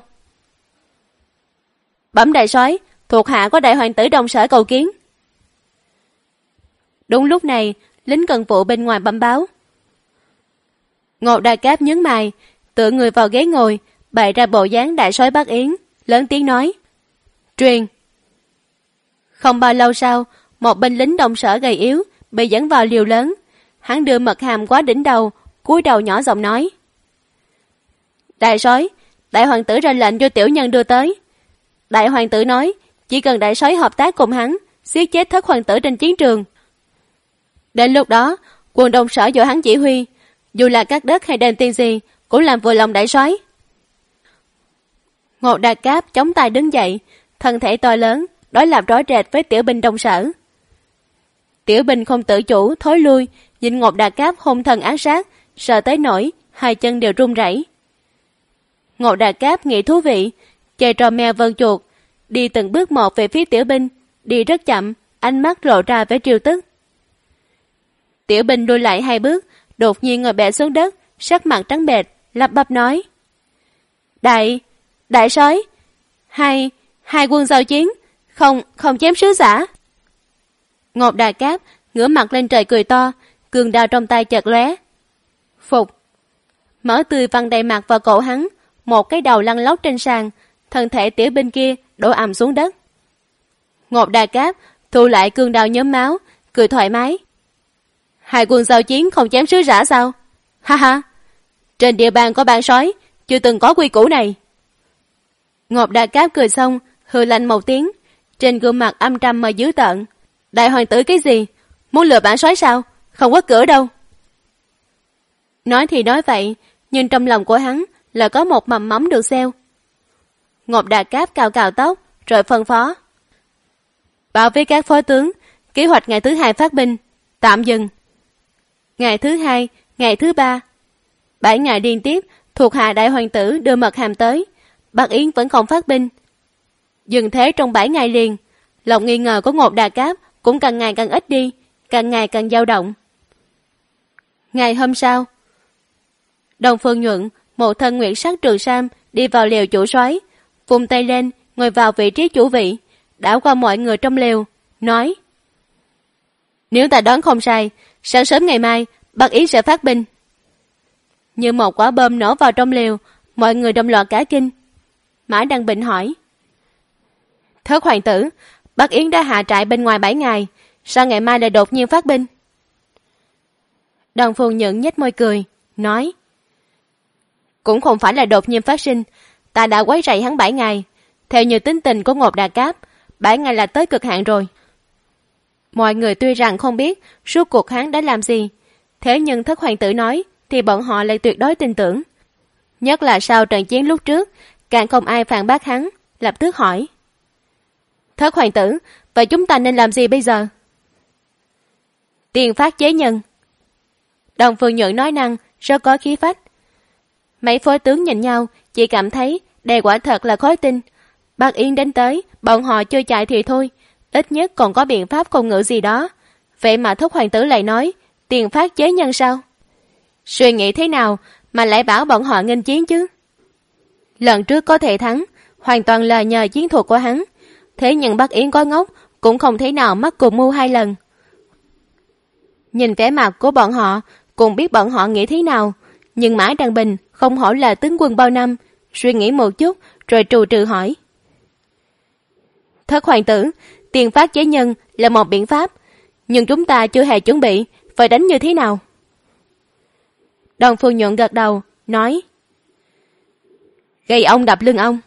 Bẩm đại soái, thuộc hạ có đại hoàng tử Đông Sở cầu kiến. Đúng lúc này, lính cần vụ bên ngoài bẩm báo. Ngô Đa Cáp nhướng mày, tựa người vào ghế ngồi, bày ra bộ dáng đại soái Bắc Yến, lớn tiếng nói: "Truyền." Không bao lâu sau, một binh lính Đông Sở gầy yếu bị dẫn vào liều lớn. Hắn đưa mật hàm quá đỉnh đầu, cúi đầu nhỏ giọng nói: "Đại soái, đại hoàng tử ra lệnh cho tiểu nhân đưa tới. Đại hoàng tử nói, chỉ cần đại soái hợp tác cùng hắn, giết chết thất hoàng tử trên chiến trường. Đến lúc đó, quân Đông Sở do hắn chỉ huy, dù là các đất hay đền tiên gì, cũng làm vừa lòng đại soái." Ngô Đa Cáp chống tay đứng dậy, thân thể to lớn, đối lập rõ rệt với tiểu binh Đông Sở. Tiểu binh không tự chủ thối lui, nhìn Ngô Đa Cáp hung thần ác sát, sợ tới nỗi hai chân đều run rẩy. Ngô Đa Cáp nghĩ thú vị, chơi trò mèo vờn chuột, đi từng bước một về phía tiểu binh, đi rất chậm, ánh mắt lộ ra vẻ trêu tức. Tiểu binh lùi lại 2 bước, đột nhiên ngồi bệt xuống đất, sắc mặt trắng bệch, lắp bắp nói: Đại soái, hai quân giao chiến, không chém sứ giả." Ngô Đa Cáp ngửa mặt lên trời cười to, cường đao trong tay chợt lóe. Phục. Mỡ tươi văng đầy mặt và cổ hắn, một cái đầu lăn lóc trên sàn, thân thể tiểu binh kia đổ ầm xuống đất. Ngô Đa Cáp thu lại cương đao nhóm máu, cười thoải mái: "Hai quân giao chiến không chém sứ giả sao? Ha ha, trên địa bàn có bang sói, chưa từng có quy củ này." Ngô Đa Cáp cười xong, hừ lạnh một tiếng, trên gương mặt âm trầm mà dữ tợn: "Đại hoàng tử cái gì? Muốn lừa bản soái sao? Không có cửa đâu." Nói thì nói vậy, nhưng trong lòng của hắn là có một mầm móng được gieo. Ngô Đa Cáp cào cào tóc, rồi phân phó: "Bảo với các phó tướng, kế hoạch ngày thứ 2 phát binh, tạm dừng. Ngày thứ 2, ngày thứ 3, 7 ngày liên tiếp, thuộc hạ đại hoàng tử đưa mật hàm tới, Bắc Yến vẫn không phát binh. Dừng thế trong 7 ngày liền, lòng nghi ngờ của Ngô Đa Cáp cũng càng ngày càng ít đi, càng ngày càng dao động." Ngày hôm sau, Đông Phương Nhuận, một thân nguyệt sắc trường sam, đi vào lều chủ soái, vung tay lên, ngồi vào vị trí chủ vị, đảo qua mọi người trong lều, nói: "Nếu ta đoán không sai, sáng sớm ngày mai, Bắc Yến sẽ phát binh." Như một quả bom nổ vào trong lều, mọi người đồng loạt cả kinh. Mã Đăng Bình hỏi: "Thất hoàng tử, Bắc Yến đã hạ trại bên ngoài 7 ngày, sao ngày mai lại đột nhiên phát binh?" Đông Phương Nhuận nhếch môi cười, nói: "Cũng không phải là đột nhiên phát sinh, ta đã quấy rầy hắn 7 ngày. Theo như tính tình của Ngô Đa Cáp, 7 ngày là tới cực hạn rồi." Mọi người tuy rằng không biết suốt cuộc hắn đã làm gì, thế nhưng thất hoàng tử nói thì bọn họ lại tuyệt đối tin tưởng. Nhất là sau trận chiến lúc trước, càng không ai phản bác hắn, lập tức hỏi: "Thất hoàng tử, vậy chúng ta nên làm gì bây giờ?" "Tiền phát chế nhân." Đông Phương Nhuận nói năng rất có khí phách. Mấy phó tướng nhìn nhau, chỉ cảm thấy đây quả thật là khó tin. Bắc Yến đến tới, bọn họ chưa chạy thì thôi, ít nhất còn có biện pháp công ngữ gì đó. Vậy mà thất hoàng tử lại nói tiền phát chế nhân sao? Suy nghĩ thế nào mà lại bảo bọn họ nghênh chiến chứ? Lần trước có thể thắng, hoàn toàn là nhờ chiến thuật của hắn. Thế nhưng Bắc Yến có ngốc, cũng không thể nào mắc cùng mưu 2 lần. Nhìn vẻ mặt của bọn họ, cũng biết bọn họ nghĩ thế nào. Nhưng Mã Đăng Bình không hổ là tướng quân bao năm, suy nghĩ một chút rồi trù trừ hỏi: "Thất hoàng tử, tiền phát chế nhân là một biện pháp, nhưng chúng ta chưa hề chuẩn bị, phải đánh như thế nào?" Đông Phương Nhuận gật đầu, nói: "Gây ông đập lưng ông."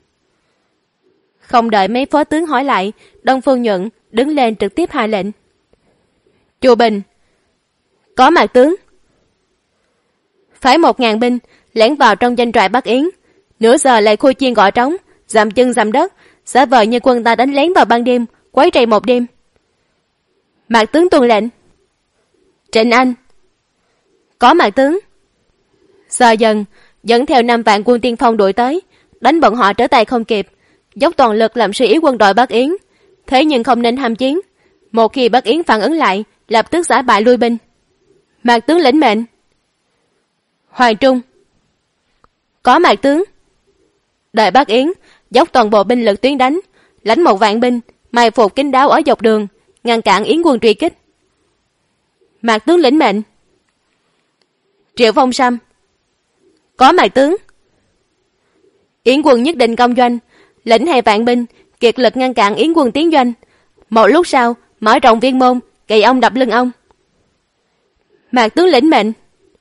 Không đợi mấy phó tướng hỏi lại, Đông Phương Nhuận đứng lên trực tiếp hạ lệnh: "Chu Bình, có mạc tướng, phái 1000 binh lẻn vào trong doanh trại Bắc Yến, nửa giờ lại khui chiên gõ trống, dầm chân dầm đất, giả vờ như quân ta đánh lén vào ban đêm, quấy rầy một đêm." Mạc tướng tuân lệnh. "Trịnh Anh, có mạc tướng." Giờ dần dẫn theo 5 vạn quân tiên phong đuổi tới, đánh bọn họ trở tay không kịp, dốc toàn lực làm suy yếu quân đội Bắc Yến. Thế nhưng không nên ham chiến, một khi Bắc Yến phản ứng lại, lập tức giải bại lui binh. Mạc tướng lĩnh mệnh. Hoàng Trung, có mạc tướng. Đợi Bắc Yến dốc toàn bộ binh lực tuyến đánh, lãnh 1 vạn binh, mai phục kín đáo ở dọc đường, ngăn cản Yến quân truy kích. Mạc tướng lĩnh mệnh. Triệu Phong Sâm. Có Mạc tướng. Yến quân nhất định công doanh, lĩnh hay vạn binh, kiệt lực ngăn cản Yến quân tiến doanh. Một lúc sau, mở rộng viên môn, kỳ ông đập lưng ông. Mạc tướng lĩnh mệnh.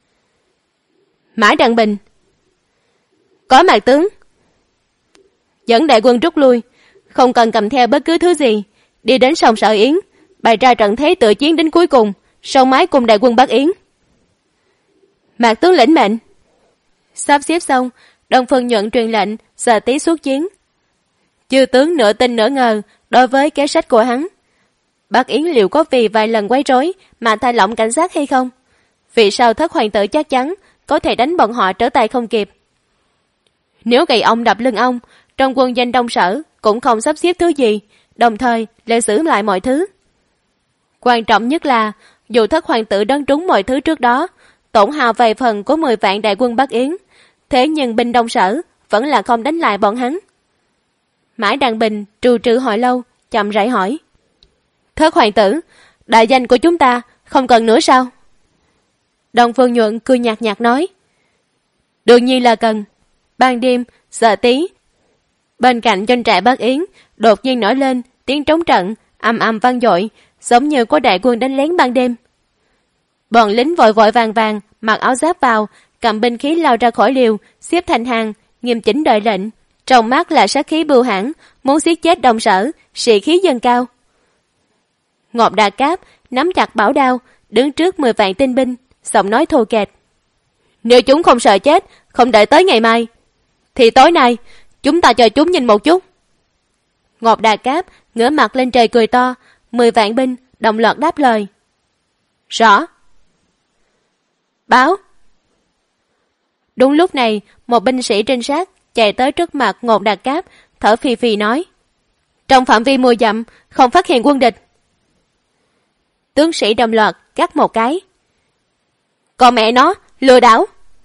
Mã Đăng Bình. Có Mạc tướng. Dẫn đại quân rút lui, không cần cầm theo bất cứ thứ gì, đi đến sông Sở Yến, bày ra trận thế tự chiến đến cuối cùng, sông mái cùng đại quân Bắc Yến. Mạc tướng lĩnh mệnh. Sắp xếp xong, Đông Phương Nhuận truyền lệnh Giờ Tí xuất chiến. Chư tướng nửa tin nửa ngờ đối với kế sách của hắn. Bắc Yến liệu có vì vài lần quấy rối mà thả lỏng cảnh giác hay không? Vì sao Thất hoàng tử chắc chắn có thể đánh bọn họ trở tay không kịp? Nếu gầy ông đập lưng ông, trong quân danh Đông Sở cũng không sắp xếp thứ gì, đồng thời lại xử lại mọi thứ. Quan trọng nhất là, dù Thất hoàng tử đón trúng mọi thứ trước đó, tổn hao vài phần của 10 vạn đại quân Bắc Yến, thế nhưng binh Đông Sở vẫn là không đánh lại bọn hắn. Mã Đăng Bình trù trừ hồi lâu, chậm rãi hỏi: Thất hoàng tử, đại danh của chúng ta không cần nữa sao? Đông Phương Nhuận cười nhạt nhạt nói: Đương nhiên là cần. Ban đêm, Giờ Tí, bên cạnh doanh trại Bắc Yến đột nhiên nổi lên tiếng trống trận ầm ầm vang dội, giống như có đại quân đánh lén ban đêm. Bọn lính vội vội vàng vàng mặc áo giáp vào, cầm binh khí lao ra khỏi liều, xếp thành hàng, nghiêm chỉnh đợi lệnh. Trong mắt là sát khí bưu hãn, muốn giết chết Đông Sở, sĩ khí dâng cao. Ngọc Đà Cáp nắm chặt bảo đao, đứng trước 10 vạn tinh binh, giọng nói thô kệch: Nếu chúng không sợ chết, không đợi tới ngày mai, thì tối nay chúng ta cho chúng nhìn một chút. Ngọc Đà Cáp ngửa mặt lên trời cười to, 10 vạn binh đồng loạt đáp lời: Rõ. Báo. Đúng lúc này, một binh sĩ trinh sát chạy tới trước mặt Ngọc Đà Cáp, thở phì phì nói: Trong phạm vi 10 dặm không phát hiện quân địch. Tướng sĩ đồng loạt cắt một cái: Còn mẹ nó, lừa đảo.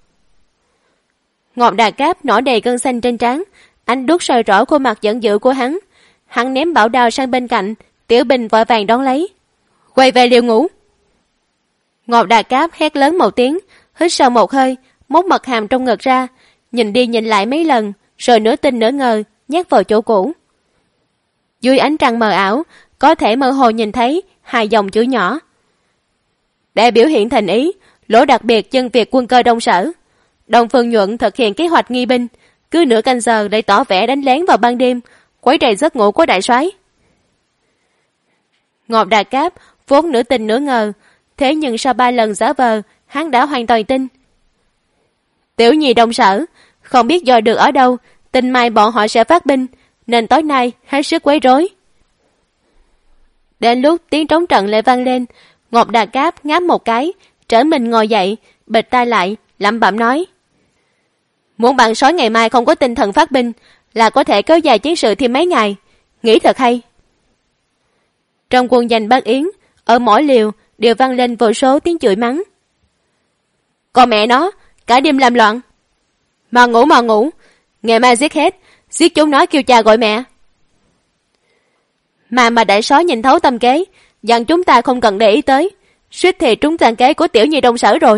Ngọc Đà Cáp nổi đầy gân xanh trên trán, ánh đuốc soi rõ khuôn mặt giận dữ của hắn. Hắn ném bảo đao sang bên cạnh, tiểu binh vội vàng đón lấy: Quay về liều ngủ. Ngọc Đà Cáp hét lớn một tiếng, hít sâu một hơi, móc mật hàm trong ngực ra, nhìn đi nhìn lại mấy lần, rồi nửa tin nửa ngờ nhét vào chỗ cũ. Dưới ánh trăng mờ ảo, có thể mơ hồ nhìn thấy 2 dòng chữ nhỏ: Để biểu hiện thành ý, lỗ đặc biệt dân Việt quân cơ Đông Sở. Đông Phương Nhuận thực hiện kế hoạch nghi binh, cứ nửa canh giờ để tỏ vẻ đánh lén vào ban đêm, quấy rầy giấc ngủ của đại soái. Ngọc Đà Cáp vốn nửa tin nửa ngờ, thế nhưng sau 3 lần giả vờ, hắn đã hoàn toàn tin. Tiểu nhi Đông Sở không biết dò được ở đâu, tin mai bọn họ sẽ phát binh, nên tối nay hết sức quấy rối. Đến lúc tiếng trống trận lại vang lên, Ngọc Đà Cáp ngáp một cái, trở mình ngồi dậy, bịt tai lại, lẩm bẩm nói: Muốn bạn sói ngày mai không có tinh thần phát binh, là có thể kéo dài chiến sự thêm mấy ngày, nghĩ thật hay. Trong quân danh Bắc Yến, ở mỗi liều đều vang lên vô số tiếng chửi mắng: Con mẹ nó, cả đêm làm loạn. Mà ngủ, ngày mai giết hết, giết chúng nó kêu cha gọi mẹ. Mà đại sói nhìn thấu tâm kế, dặn chúng ta không cần để ý tới, suýt thì trúng tàn kế của tiểu nhi Đông Sở rồi.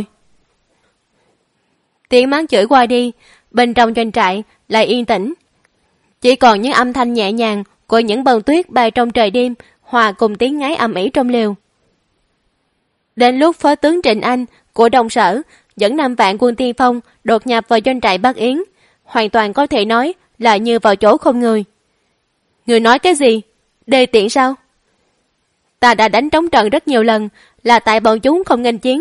Tiếng mắng chửi qua đi, bên trong doanh trại lại yên tĩnh, chỉ còn những âm thanh nhẹ nhàng của những bông tuyết bay trong trời đêm hòa cùng tiếng ngáy ầm ĩ trong liều. Đến lúc phó tướng Trịnh Anh của Đông Sở dẫn 5 vạn quân tiên phong đột nhập vào doanh trại Bắc Yến, hoàn toàn có thể nói là như vào chỗ không người. Người nói cái gì? Đê tiện sao? Ta đã đánh trống trận rất nhiều lần, là tại bọn chúng không nghênh chiến.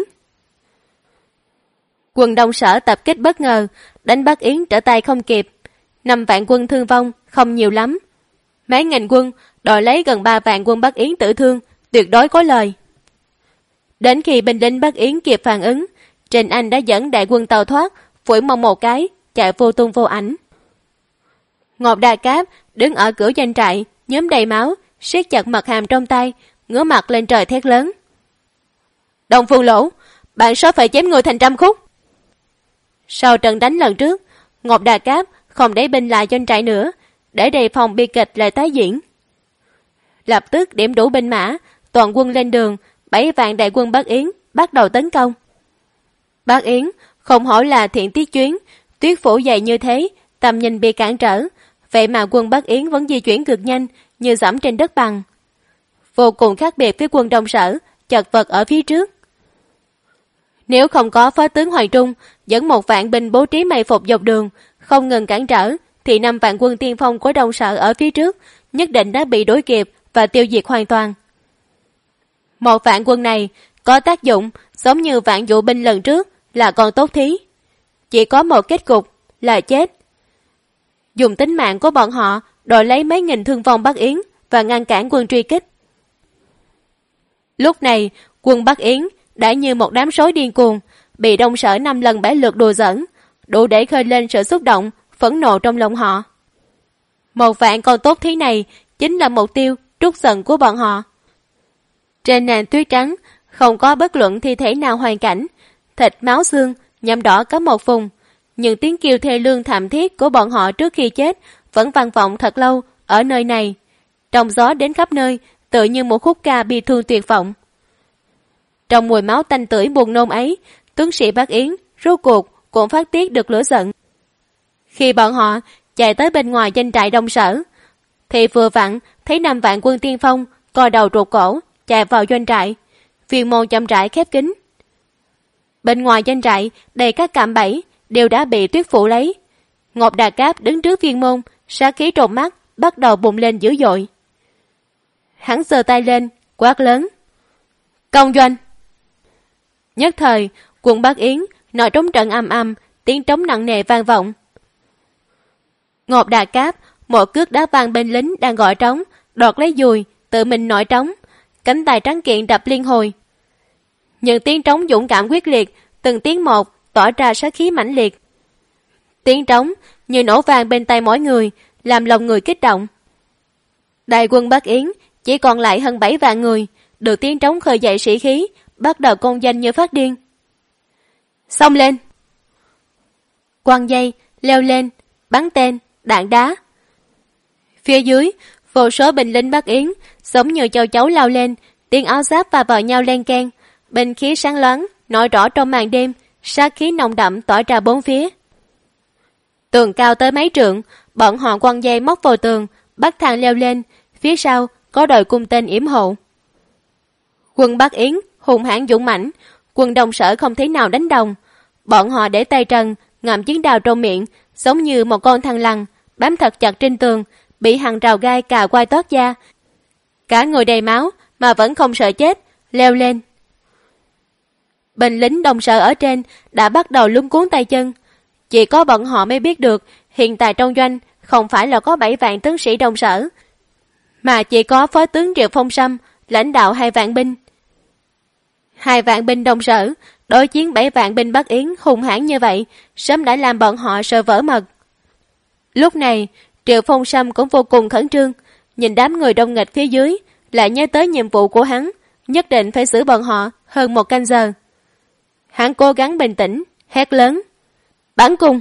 Quân Đông Sở tập kích bất ngờ, đánh Bắc Yến trở tay không kịp. 5 vạn quân thương vong không nhiều lắm. Mấy nghìn quân đòi lấy gần 3 vạn quân Bắc Yến tử thương, tuyệt đối có lời. Đến khi binh lính Bắc Yến kịp phản ứng, Trịnh Anh đã dẫn đại quân tàu thoát, phủi mông một cái, chạy vô tung vô ảnh. Ngọc Đà Cáp đứng ở cửa doanh trại, nhuốm đầy máu, siết chặt mật hàm trong tay, ngửa mặt lên trời thét lớn: Đông Phương Lỗ, bạn sói phải chém người thành trăm khúc. Sau trận đánh lần trước, Ngọc Đà Cáp không để binh lại doanh trại nữa, để đề phòng bi kịch lại tái diễn. Lập tức điểm đủ binh mã, toàn quân lên đường, 7 vạn đại quân Bắc Yến bắt đầu tấn công. Bác Yến không hổ là thiện tiết chuyến, tuyết phủ dày như thế, tầm nhìn bị cản trở, vậy mà quân Bác Yến vẫn di chuyển cực nhanh như dẫm trên đất bằng. Vô cùng khác biệt với quân Đông Sở, chật vật ở phía trước. Nếu không có phó tướng Hoài Trung dẫn 1 vạn binh bố trí mày phục dọc đường, không ngừng cản trở, thì 5 vạn quân tiên phong của Đông Sở ở phía trước nhất định đã bị đuổi kịp và tiêu diệt hoàn toàn. 1 vạn quân này có tác dụng giống như vạn dụ binh lần trước là còn tốt thí. Chỉ có một kết cục là chết. Dùng tính mạng của bọn họ đổi lấy mấy nghìn thương vong Bắc Yến và ngăn cản quân truy kích. Lúc này, quân Bắc Yến đã như một đám sói điên cuồng, bị Đông Sở 5 lần 7 lượt đùa giỡn, đủ để khơi lên sự xúc động, phẫn nộ trong lòng họ. 1 vạn con tốt thí này chính là mục tiêu trút giận của bọn họ. Trên nền tuyết trắng, không có bất luận thi thể nào hoàn cảnh, thịt máu xương, nhuộm đỏ có một vùng. Nhưng tiếng kêu thê lương thảm thiết của bọn họ trước khi chết vẫn vang vọng thật lâu ở nơi này. Trong gió đến khắp nơi, tựa như một khúc ca bi thương tuyệt vọng. Trong mùi máu tanh tưởi buồn nôn ấy, tướng sĩ Bắc Yến rốt cuộc cũng phát tiết được lửa giận. Khi bọn họ chạy tới bên ngoài doanh trại Đông Sở, thì vừa vặn thấy 5 vạn quân tiên phong co đầu rụt cổ chạy vào doanh trại. Viên môn chậm rãi khép kín. Bên ngoài doanh trại đầy các cạm bẫy đều đã bị tuyết phủ lấy. Ngọc Đà Cáp đứng trước viên môn, sát khí trộn mắt bắt đầu bùng lên dữ dội. Hắn giơ tay lên, quát lớn: "Công doanh!" Nhất thời, quân Bắc Yến nổi trống trận ầm ầm, tiếng trống nặng nề vang vọng. Ngọc Đà Cáp một cước đá văng bên lính đang gọi trống, đoạt lấy dùi, tự mình nổi trống, cánh tay trắng kiện đập liên hồi. Những tiếng trống dũng cảm quyết liệt, từng tiếng một tỏ ra sát khí mãnh liệt. Tiếng trống như nổ vang bên tay mỗi người, làm lòng người kích động. Đại quân Bắc Yến chỉ còn lại hơn 7 vạn người, được tiếng trống khơi dậy sĩ khí, bắt đầu công danh như phát điên. Xông lên! Quăng dây, leo lên, bắn tên, đạn đá. Phía dưới, vô số binh lính Bắc Yến giống như châu chấu lao lên, tiếng áo giáp va vào nhau len keng, binh khí sáng loáng nổi rõ trong màn đêm, sát khí nồng đậm tỏa ra bốn phía. Tường cao tới mấy trượng, bọn họ quăng dây móc vào tường, bắt thang leo lên, phía sau có đội cung tên yểm hộ. Quân Bắc Yến hùng hãn dũng mãnh, quân Đông Sở không thể nào đánh đồng. Bọn họ để tay trần, ngậm chiến đao trong miệng, giống như một con thằn lằn bám thật chặt trên tường, bị hàng rào gai cà quai tót da. Cả người đầy máu mà vẫn không sợ chết, leo lên. Binh lính Đông Sở ở trên đã bắt đầu luống cuống tay chân. Chỉ có bọn họ mới biết được hiện tại trong doanh không phải là có 7 vạn tướng sĩ Đông Sở, mà chỉ có phó tướng Triệu Phong Sâm lãnh đạo 2 vạn binh. 2 vạn binh Đông Sở đối chiến 7 vạn binh Bắc Yến hùng hãn như vậy, sớm đã làm bọn họ sợ vỡ mật. Lúc này, Triệu Phong Sâm cũng vô cùng khẩn trương, nhìn đám người đông nghịch phía dưới, lại nhớ tới nhiệm vụ của hắn, nhất định phải xử bọn họ hơn 1 canh giờ. Hắn cố gắng bình tĩnh, hét lớn: "Bắn cung!"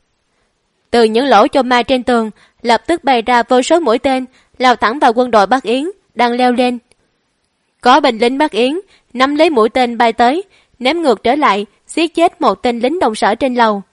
Từ những lỗ chôm ma trên tường, lập tức bày ra vô số mũi tên, lao thẳng vào quân đội Bắc Yến đang leo lên. Có binh lính Bắc Yến nắm lấy mũi tên bay tới, ném ngược trở lại, giết chết một tên lính Đông Sở trên lầu.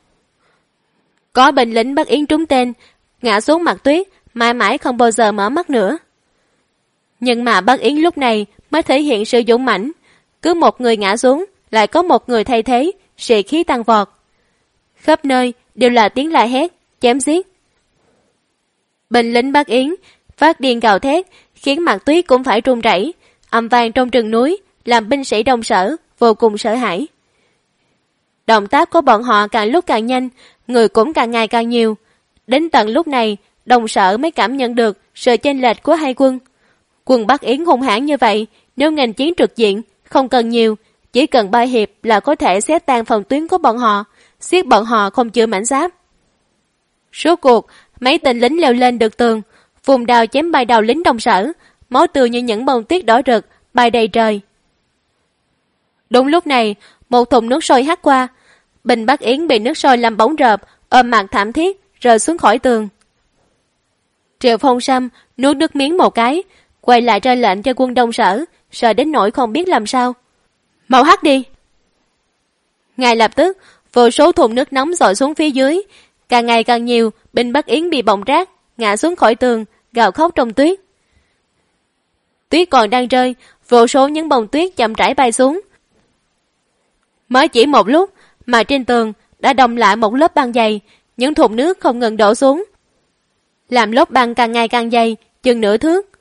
Có binh lính Bắc Yến trúng tên, ngã xuống mặt tuyết, mãi mãi không bao giờ mở mắt nữa. Nhưng mà Bắc Yến lúc này mới thể hiện sự dũng mãnh, cứ một người ngã xuống, lại có một người thay thế, sĩ khí tăng vọt. Khắp nơi đều là tiếng la hét, chém giết. Binh lính Bắc Yến phát điên gào thét, khiến mặt tuyết cũng phải rung rẩy, ầm vang trong rừng núi, làm binh sĩ Đông Sở vô cùng sợ hãi. Động tác của bọn họ càng lúc càng nhanh, người cũng càng ngày càng nhiều. Đến tận lúc này, Đông Sở mới cảm nhận được sự chênh lệch của hai quân. Quân Bắc Yến hung hãn như vậy, nếu nghênh chiến trực diện, không cần nhiều, chỉ cần 3 hiệp là có thể xé tan phòng tuyến của bọn họ, giết bọn họ không chừa mảnh giáp. Số cuộc, mấy tên lính leo lên được tường, vùng đao chém bay đầu lính Đông Sở, máu tươi như những bông tuyết đỏ rực bay đầy trời. Đúng lúc này, một thùng nước sôi hắt qua, binh Bắc Yến bị nước sôi làm bóng rợp, ôm mặt thảm thiết rơi xuống khỏi tường. Triệu Phong Sâm nuốt nước miếng một cái, quay lại ra lệnh cho quân Đông Sở, sợ đến nỗi không biết làm sao. Mau hắt đi. Ngay lập tức, vô số thùng nước nóng dội xuống phía dưới. Càng ngày càng nhiều binh Bắc Yến bị bỏng rát, ngã xuống khỏi tường, gào khóc trong tuyết. Tuyết còn đang rơi, vô số những bông tuyết chậm rãi bay xuống. Mới chỉ một lúc mà trên tường đã đọng lại một lớp băng dày, những thùng nước không ngừng đổ xuống, làm lớp băng càng ngày càng dày, chừng nửa thước.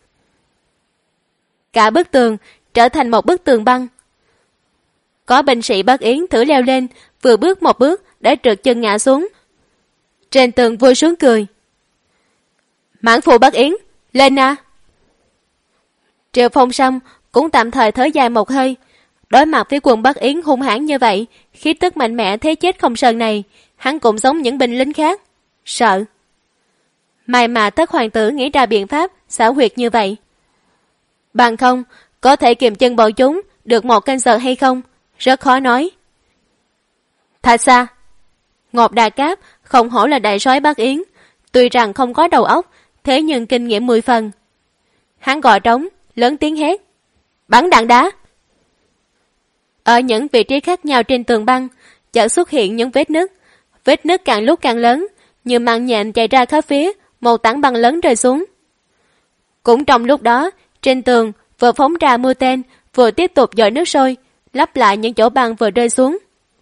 Cả bức tường trở thành một bức tường băng. Có binh sĩ Bắc Yến thử leo lên, vừa bước một bước đã trượt chân ngã xuống. Trên tường vui sướng cười. Mãn phu Bắc Yến, lên à! Triệu Phong xong cũng tạm thời thở dài một hơi. Đối mặt với quân Bắc Yến hung hãn như vậy, khí tức mạnh mẽ thế chết không sơn này, hắn cũng giống những binh lính khác, sợ. May mà Tất hoàng tử nghĩ ra biện pháp xảo huyệt như vậy. Bằng không, có thể kiềm chân bọn chúng được một canh giờ hay không, rất khó nói. Thật xa, Ngọc Đà Cáp không hổ là đại soái Bắc Yến, tuy rằng không có đầu óc, thế nhưng kinh nghiệm 10 phần. Hắn gọi trống, lớn tiếng hét. Bắn đạn đá! Ở những vị trí khác nhau trên tường băng, chợt xuất hiện những vết nứt càng lúc càng lớn, như mạng nhện chạy ra khắp phía, một tảng băng lớn rơi xuống. Cũng trong lúc đó, trên tường vừa phóng ra mưa tên, vừa tiếp tục dội nước sôi, lấp lại những chỗ băng vừa rơi xuống.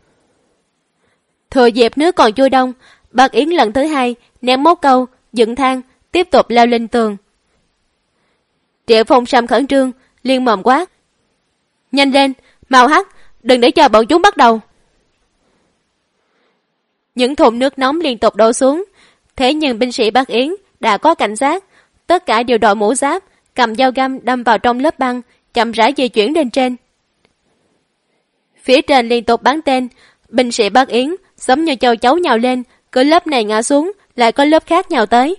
Thừa dịp nước còn chưa đông, Bắc Yến lần thứ hai ném móc câu, dựng thang, tiếp tục leo lên tường. Triệu Phong Sâm khẩn trương, liên mồm quát. Nhanh lên, mau hắt, đừng để cho bọn chúng bắt đầu. Những thùng nước nóng liên tục đổ xuống, thế nhưng binh sĩ Bắc Yến đã có cảnh giác, tất cả đều đội mũ giáp, cầm dao găm đâm vào trong lớp băng, chậm rãi di chuyển lên trên. Phía trên liên tục bắn tên, binh sĩ Bắc Yến giống như châu chấu nhào lên, cứ lớp này ngã xuống, lại có lớp khác nhào tới.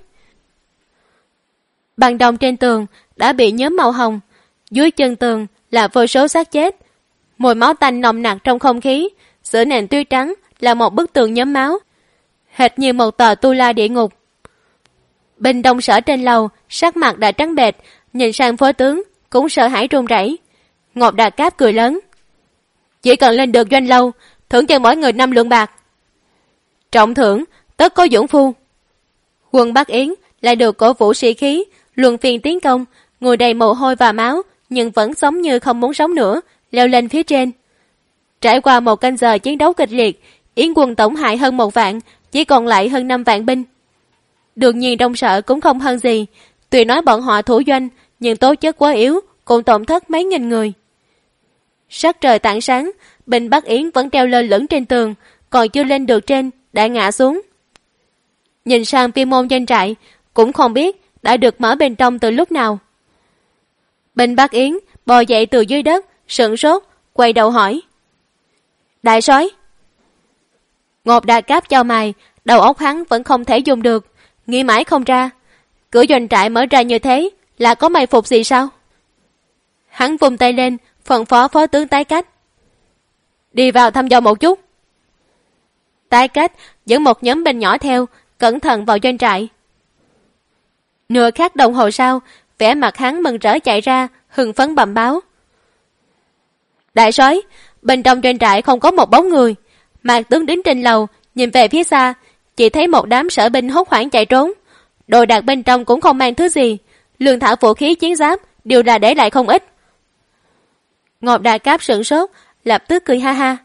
Bằng đồng trên tường đã bị nhuốm màu hồng, dưới chân tường là vô số xác chết. Mùi máu tanh nồng nặc trong không khí, giữa nền tuyết trắng là một bức tường nhóm máu, hệt như một tờ tu la địa ngục. Binh Đông Sở trên lầu, sắc mặt đã trắng bệch, nhìn sang phó tướng, cũng sợ hãi run rẩy. Ngọc Đà Cáp cười lớn. Chỉ cần lên được doanh lâu, thưởng cho mỗi người 5 lượng bạc. Trọng thưởng, tất có dưỡng phu. Quân Bắc Yến lại được cổ vũ sĩ khí, luân phiên tiến công, người đầy mồ hôi và máu, nhưng vẫn sống như không muốn sống nữa, leo lên phía trên. Trải qua một canh giờ chiến đấu kịch liệt, Yến quân tổng hại hơn 1 vạn, chỉ còn lại hơn 5 vạn binh. Đương nhiên Đông Sở cũng không hơn gì, tuy nói bọn họ thủ doanh, nhưng tố chất quá yếu, cũng tổn thất mấy nghìn người. Sắc trời tảng sáng, binh Bắc Yến vẫn treo lơ lửng trên tường, còn chưa lên được trên, đã ngã xuống. Nhìn sang Pi môn doanh trại, cũng không biết đã được mở bên trong từ lúc nào. Binh Bắc Yến bò dậy từ dưới đất, sửng sốt, quay đầu hỏi. Đại soái. Ngọc Đà Cáp chau mày, đầu óc hắn vẫn không thể dùng được, nghĩ mãi không ra. Cửa doanh trại mở ra như thế, là có mày phục gì sao? Hắn vung tay lên, phân phó phó tướng Tái Cách. Đi vào thăm dò một chút. Tái Cách dẫn một nhóm binh nhỏ theo, cẩn thận vào doanh trại. Nửa khắc đồng hồ sau, vẻ mặt hắn mừng rỡ chạy ra, hưng phấn bẩm báo. Đại soái, bên trong doanh trại không có một bóng người. Mạc tướng đứng trên lầu, nhìn về phía xa, chỉ thấy một đám sở binh hốt hoảng chạy trốn. Đồ đạc bên trong cũng không mang thứ gì, lương thảo vũ khí chiến giáp đều là để lại không ít. Ngọc Đà Cáp sửng sốt, lập tức cười ha ha.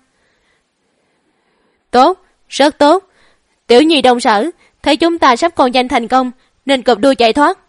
Tốt, rất tốt. Tiểu nhi Đông Sở, thấy chúng ta sắp còn danh thành công, nên cụp đuôi chạy thoát.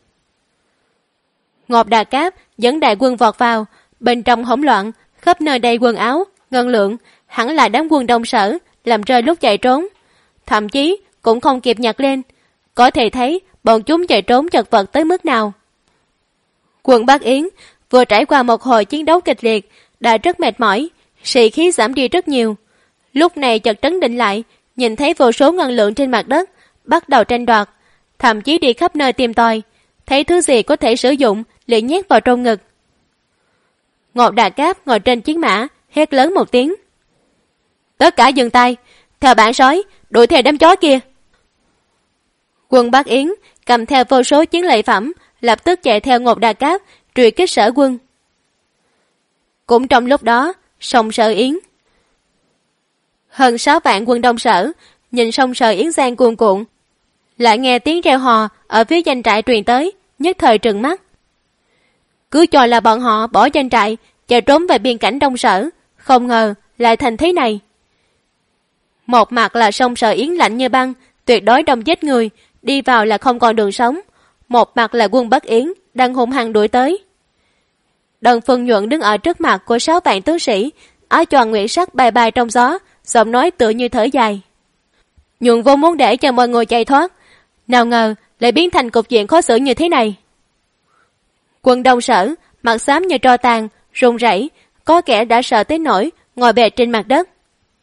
Ngọc Đà Cáp dẫn đại quân vọt vào, bên trong hỗn loạn, khắp nơi đầy quần áo, ngân lượng, hẳn là đám quân Đông Sở làm rơi lúc chạy trốn, thậm chí cũng không kịp nhặt lên. Có thể thấy bọn chúng chạy trốn chật vật tới mức nào. Quân Bắc Yến vừa trải qua một hồi chiến đấu kịch liệt, đã rất mệt mỏi, sĩ khí giảm đi rất nhiều. Lúc này chợt trấn định lại, nhìn thấy vô số ngân lượng trên mặt đất, bắt đầu tranh đoạt, thậm chí đi khắp nơi tìm tòi, thấy thứ gì có thể sử dụng liền nhét vào trong ngực. Ngọc Đà Cáp ngồi trên chiến mã, hét lớn một tiếng. Tất cả dừng tay, theo bản soái, đuổi theo đám chó kia. Quân Bắc Yến cầm theo vô số chiến lợi phẩm, lập tức chạy theo Ngọc Đà Cáp, truy kích sở quân. Cũng trong lúc đó, sông Sở Yến. Hơn 6 vạn quân Đông Sở nhìn sông Sở Yến giang cuồn cuộn, lại nghe tiếng reo hò ở phía doanh trại truyền tới, nhất thời trừng mắt. Cứ cho là bọn họ bỏ doanh trại chạy trốn về biên cảnh Đông Sở, không ngờ lại thành thế này. Một mặt là sông Sở Yến lạnh như băng, tuyệt đối đông chết người, đi vào là không còn đường sống. Một mặt là quân Bắc Yến đang hung hăng đuổi tới. Đần Phương Nhuận đứng ở trước mặt của 6 vạn tướng sĩ, áo choàng nguyệt sắc bay bay trong gió, giọng nói tựa như thở dài. Nhuận vô muốn để cho mọi người chạy thoát, nào ngờ lại biến thành cục diện khó xử như thế này. Quân Đông Sở mặt xám như tro tàn, run rẩy, có kẻ đã sợ tới nỗi ngồi bệt trên mặt đất.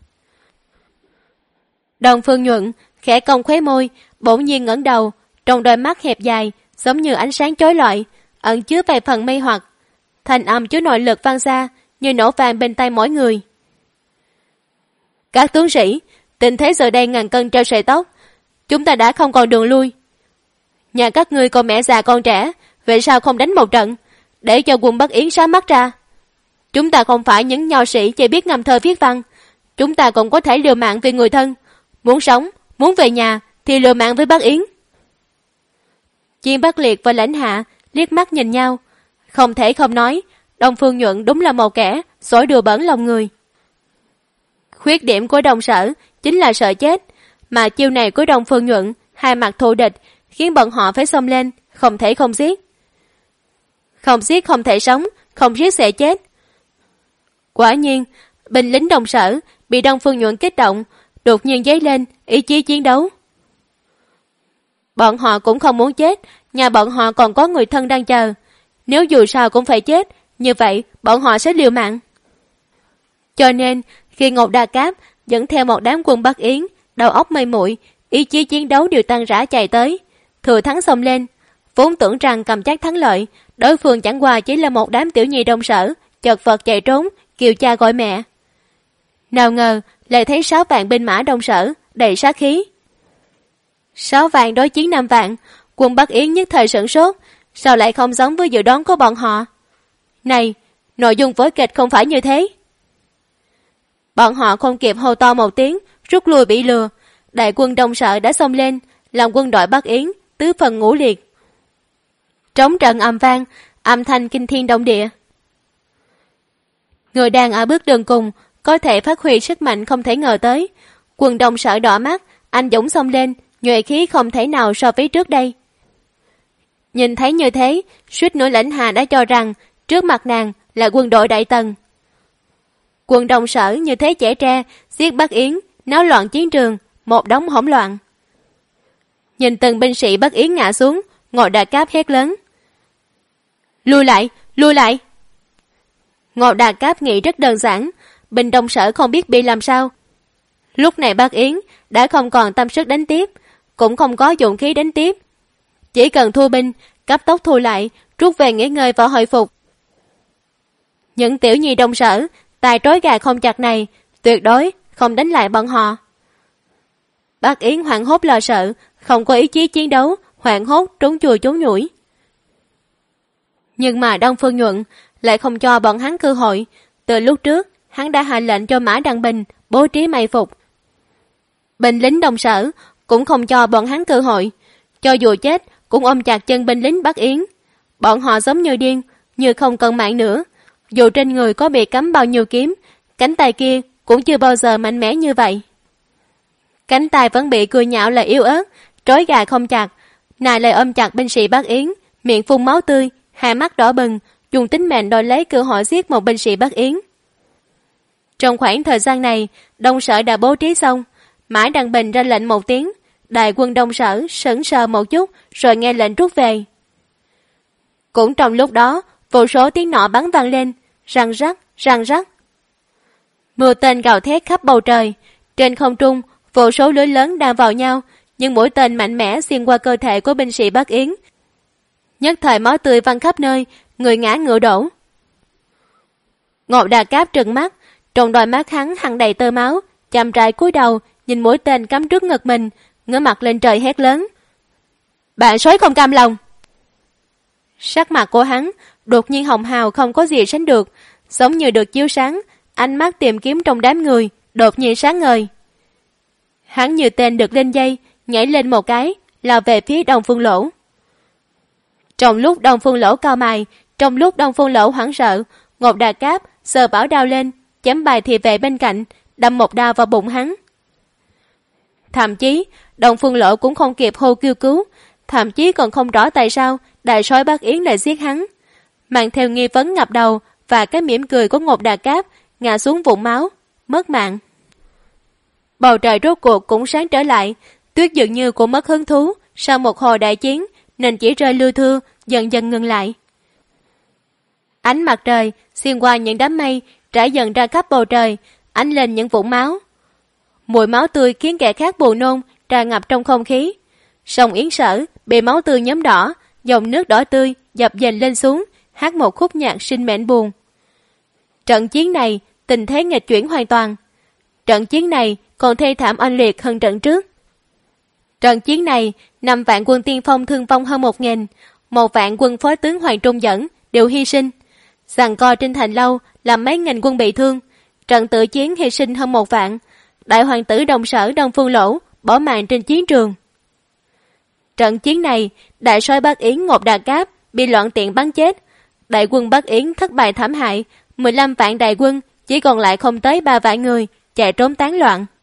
Đần Phương Nhuận khẽ cong khóe môi, bỗng nhiên ngẩng đầu, trong đôi mắt hẹp dài giống như ánh sáng chói lọi, ẩn chứa vài phần mê hoặc. Thanh âm chứa nội lực vang ra như nổ vàng bên tai mỗi người. Các tướng sĩ, tình thế giờ đây ngàn cân treo sợi tóc, chúng ta đã không còn đường lui. Nhà các ngươi còn mẹ già con trẻ, vậy sao không đánh một trận, để cho quân Bắc Yến sáng mắt ra? Chúng ta không phải những nho sĩ chỉ biết ngâm thơ viết văn, chúng ta cũng có thể liều mạng vì người thân. Muốn sống, muốn về nhà thì liều mạng với Bắc Yến. Chiên Bắc Liệt và Lãnh Hạ liếc mắt nhìn nhau, không thể không nói, Đông Phương Nhuận đúng là một kẻ xối đùa bẩn lòng người. Khuyết điểm của Đông Sở chính là sợ chết, mà chiêu này của Đông Phương Nhuận hai mặt thù địch khiến bọn họ phải xông lên, không thể không giết. Không giết không thể sống, không giết sẽ chết. Quả nhiên, binh lính Đông Sở bị Đông Phương Nhuận kích động, đột nhiên dấy lên ý chí chiến đấu. Bọn họ cũng không muốn chết, nhà bọn họ còn có người thân đang chờ. Nếu dù sao cũng phải chết, như vậy bọn họ sẽ liều mạng. Cho nên, khi Ngột Đa Cáp dẫn theo một đám quân Bắc Yến, đầu óc mây muội, ý chí chiến đấu đều tăng rã chạy tới, thừa thắng xông lên, vốn tưởng rằng cầm chắc thắng lợi, đối phương chẳng qua chỉ là một đám tiểu nhi Đông Sở, chật vật chạy trốn, kêu cha gọi mẹ. Nào ngờ lại thấy 6 vạn binh mã Đông Sở đầy sát khí. 6 vạn đối chiến 5 vạn, quân Bắc Yến nhất thời sửng sốt, sao lại không giống với dự đoán của bọn họ? Này, nội dung vở kịch không phải như thế. Bọn họ không kịp hô to một tiếng, rút lui bị lừa. Đại quân Đông Sở đã xông lên, làm quân đội Bắc Yến tứ phần ngũ liệt. Trống trận ầm vang, âm thanh kinh thiên động địa. Người đang ở bước đường cùng có thể phát huy sức mạnh không thể ngờ tới. Quân Đông Sở đỏ mắt, anh dũng xông lên, nhuệ khí không thể nào so với trước đây. Nhìn thấy như thế, suýt nữa Lãnh Hà đã cho rằng trước mặt nàng là quân đội Đại Tần. Quân Đông Sở như thế trẻ tre, giết Bắc Yến, náo loạn chiến trường, một đống hỗn loạn. Nhìn từng binh sĩ Bắc Yến ngã xuống, Ngột Đa Cáp hét lớn. Lùi lại, lùi lại! Ngột Đa Cáp nghĩ rất đơn giản, binh Đông Sở không biết bị làm sao. Lúc này Bắc Yến đã không còn tâm sức đánh tiếp, cũng không có dụng khí đánh tiếp. Chỉ cần thua binh, cấp tốc thu lại, rút về nghỉ ngơi và hồi phục. Những tiểu nhi Đông Sở, tài trói gà không chặt này, tuyệt đối không đánh lại bọn họ. Bắc Yến hoảng hốt lo sợ, không có ý chí chiến đấu, hoảng hốt trốn chui trốn nhủi. Nhưng mà Đông Phương Nhuận lại không cho bọn hắn cơ hội. Từ lúc trước, hắn đã hạ lệnh cho Mã Đăng Bình bố trí may phục. Binh lính Đông Sở cũng không cho bọn hắn cơ hội. Cho dù chết, cũng ôm chặt chân binh lính Bắc Yến. Bọn họ giống như điên, như không cần mạng nữa. Dù trên người có bị cắm bao nhiêu kiếm, cánh tay kia cũng chưa bao giờ mạnh mẽ như vậy. Cánh tay vẫn bị cười nhạo là yếu ớt, trói gà không chặt. Này lại ôm chặt binh sĩ Bắc Yến, miệng phun máu tươi, hai mắt đỏ bừng, dùng tính mệnh đòi lấy cơ hội giết một binh sĩ Bắc Yến. Trong khoảng thời gian này, Đông Sở đã bố trí xong. Mã Đăng Bình ra lệnh một tiếng, đại quân Đông Sở sững sờ một chút rồi nghe lệnh rút về. Cũng trong lúc đó, vô số tiếng nỏ bắn vang lên, răng rắc, răng rắc. Mưa tên gào thét khắp bầu trời, trên không trung, vô số lưới lớn đang vào nhau, nhưng mũi tên mạnh mẽ xuyên qua cơ thể của binh sĩ Bắc Yến. Nhất thời máu tươi văng khắp nơi, người ngã ngựa đổ. Ngột Đa Cáp trừng mắt, trong đôi mắt hắn hằn đầy tơ máu, chậm rãi cúi đầu, nhìn mũi tên cắm trước ngực mình, ngửa mặt lên trời hét lớn. Bạn sói không cam lòng! Sắc mặt của hắn đột nhiên hồng hào không có gì sánh được, giống như được chiếu sáng, ánh mắt tìm kiếm trong đám người đột nhiên sáng ngời. Hắn như tên được lên dây, nhảy lên một cái, lao về phía Đông Phương Lỗ. Trong lúc Đông Phương Lỗ cau mày, trong lúc Đông Phương Lỗ hoảng sợ, Ngột Đà Cáp giơ bảo đao lên, chém bài thị vệ bên cạnh, đâm một đao vào bụng hắn. Thậm chí Đông Phương Lỗ cũng không kịp hô kêu cứu, thậm chí còn không rõ tại sao đại soái Bắc Yến lại giết hắn. Mang theo nghi vấn ngập đầu và cái mỉm cười của Ngột Đà Cáp, ngã xuống vũng máu, mất mạng. Bầu trời rốt cuộc cũng sáng trở lại, Tuyết dường như cũng mất hứng thú sau một hồi đại chiến nên chỉ rơi lưa thưa, dần dần ngừng lại. Ánh mặt trời xuyên qua những đám mây trải dần ra khắp bầu trời, ánh lên những vũng máu. Mùi máu tươi khiến kẻ khác buồn nôn tràn ngập trong không khí. Sông Yến Sở bị máu tươi nhuốm đỏ, dòng nước đỏ tươi dập dềnh lên xuống, hát một khúc nhạc sinh mệnh buồn. Trận chiến này tình thế nghịch chuyển hoàn toàn. Trận chiến này còn thê thảm oanh liệt hơn trận trước. Trận chiến này 5 vạn quân tiên phong thương vong hơn 1.000, 1 vạn quân phó tướng Hoàng Trung dẫn đều hy sinh. Giằng co trên thành lâu làm mấy nghìn quân bị thương. Trận tự chiến hy sinh hơn 1 vạn. Đại hoàng tử Đồng Sở Đông Phương Lỗ bỏ mạng trên chiến trường. Trận chiến này, đại soái Bắc Yến Ngột Đà Cáp bị loạn tiện bắn chết. Đại quân Bắc Yến thất bại thảm hại, 15 vạn đại quân chỉ còn lại không tới 3 vạn người chạy trốn tán loạn.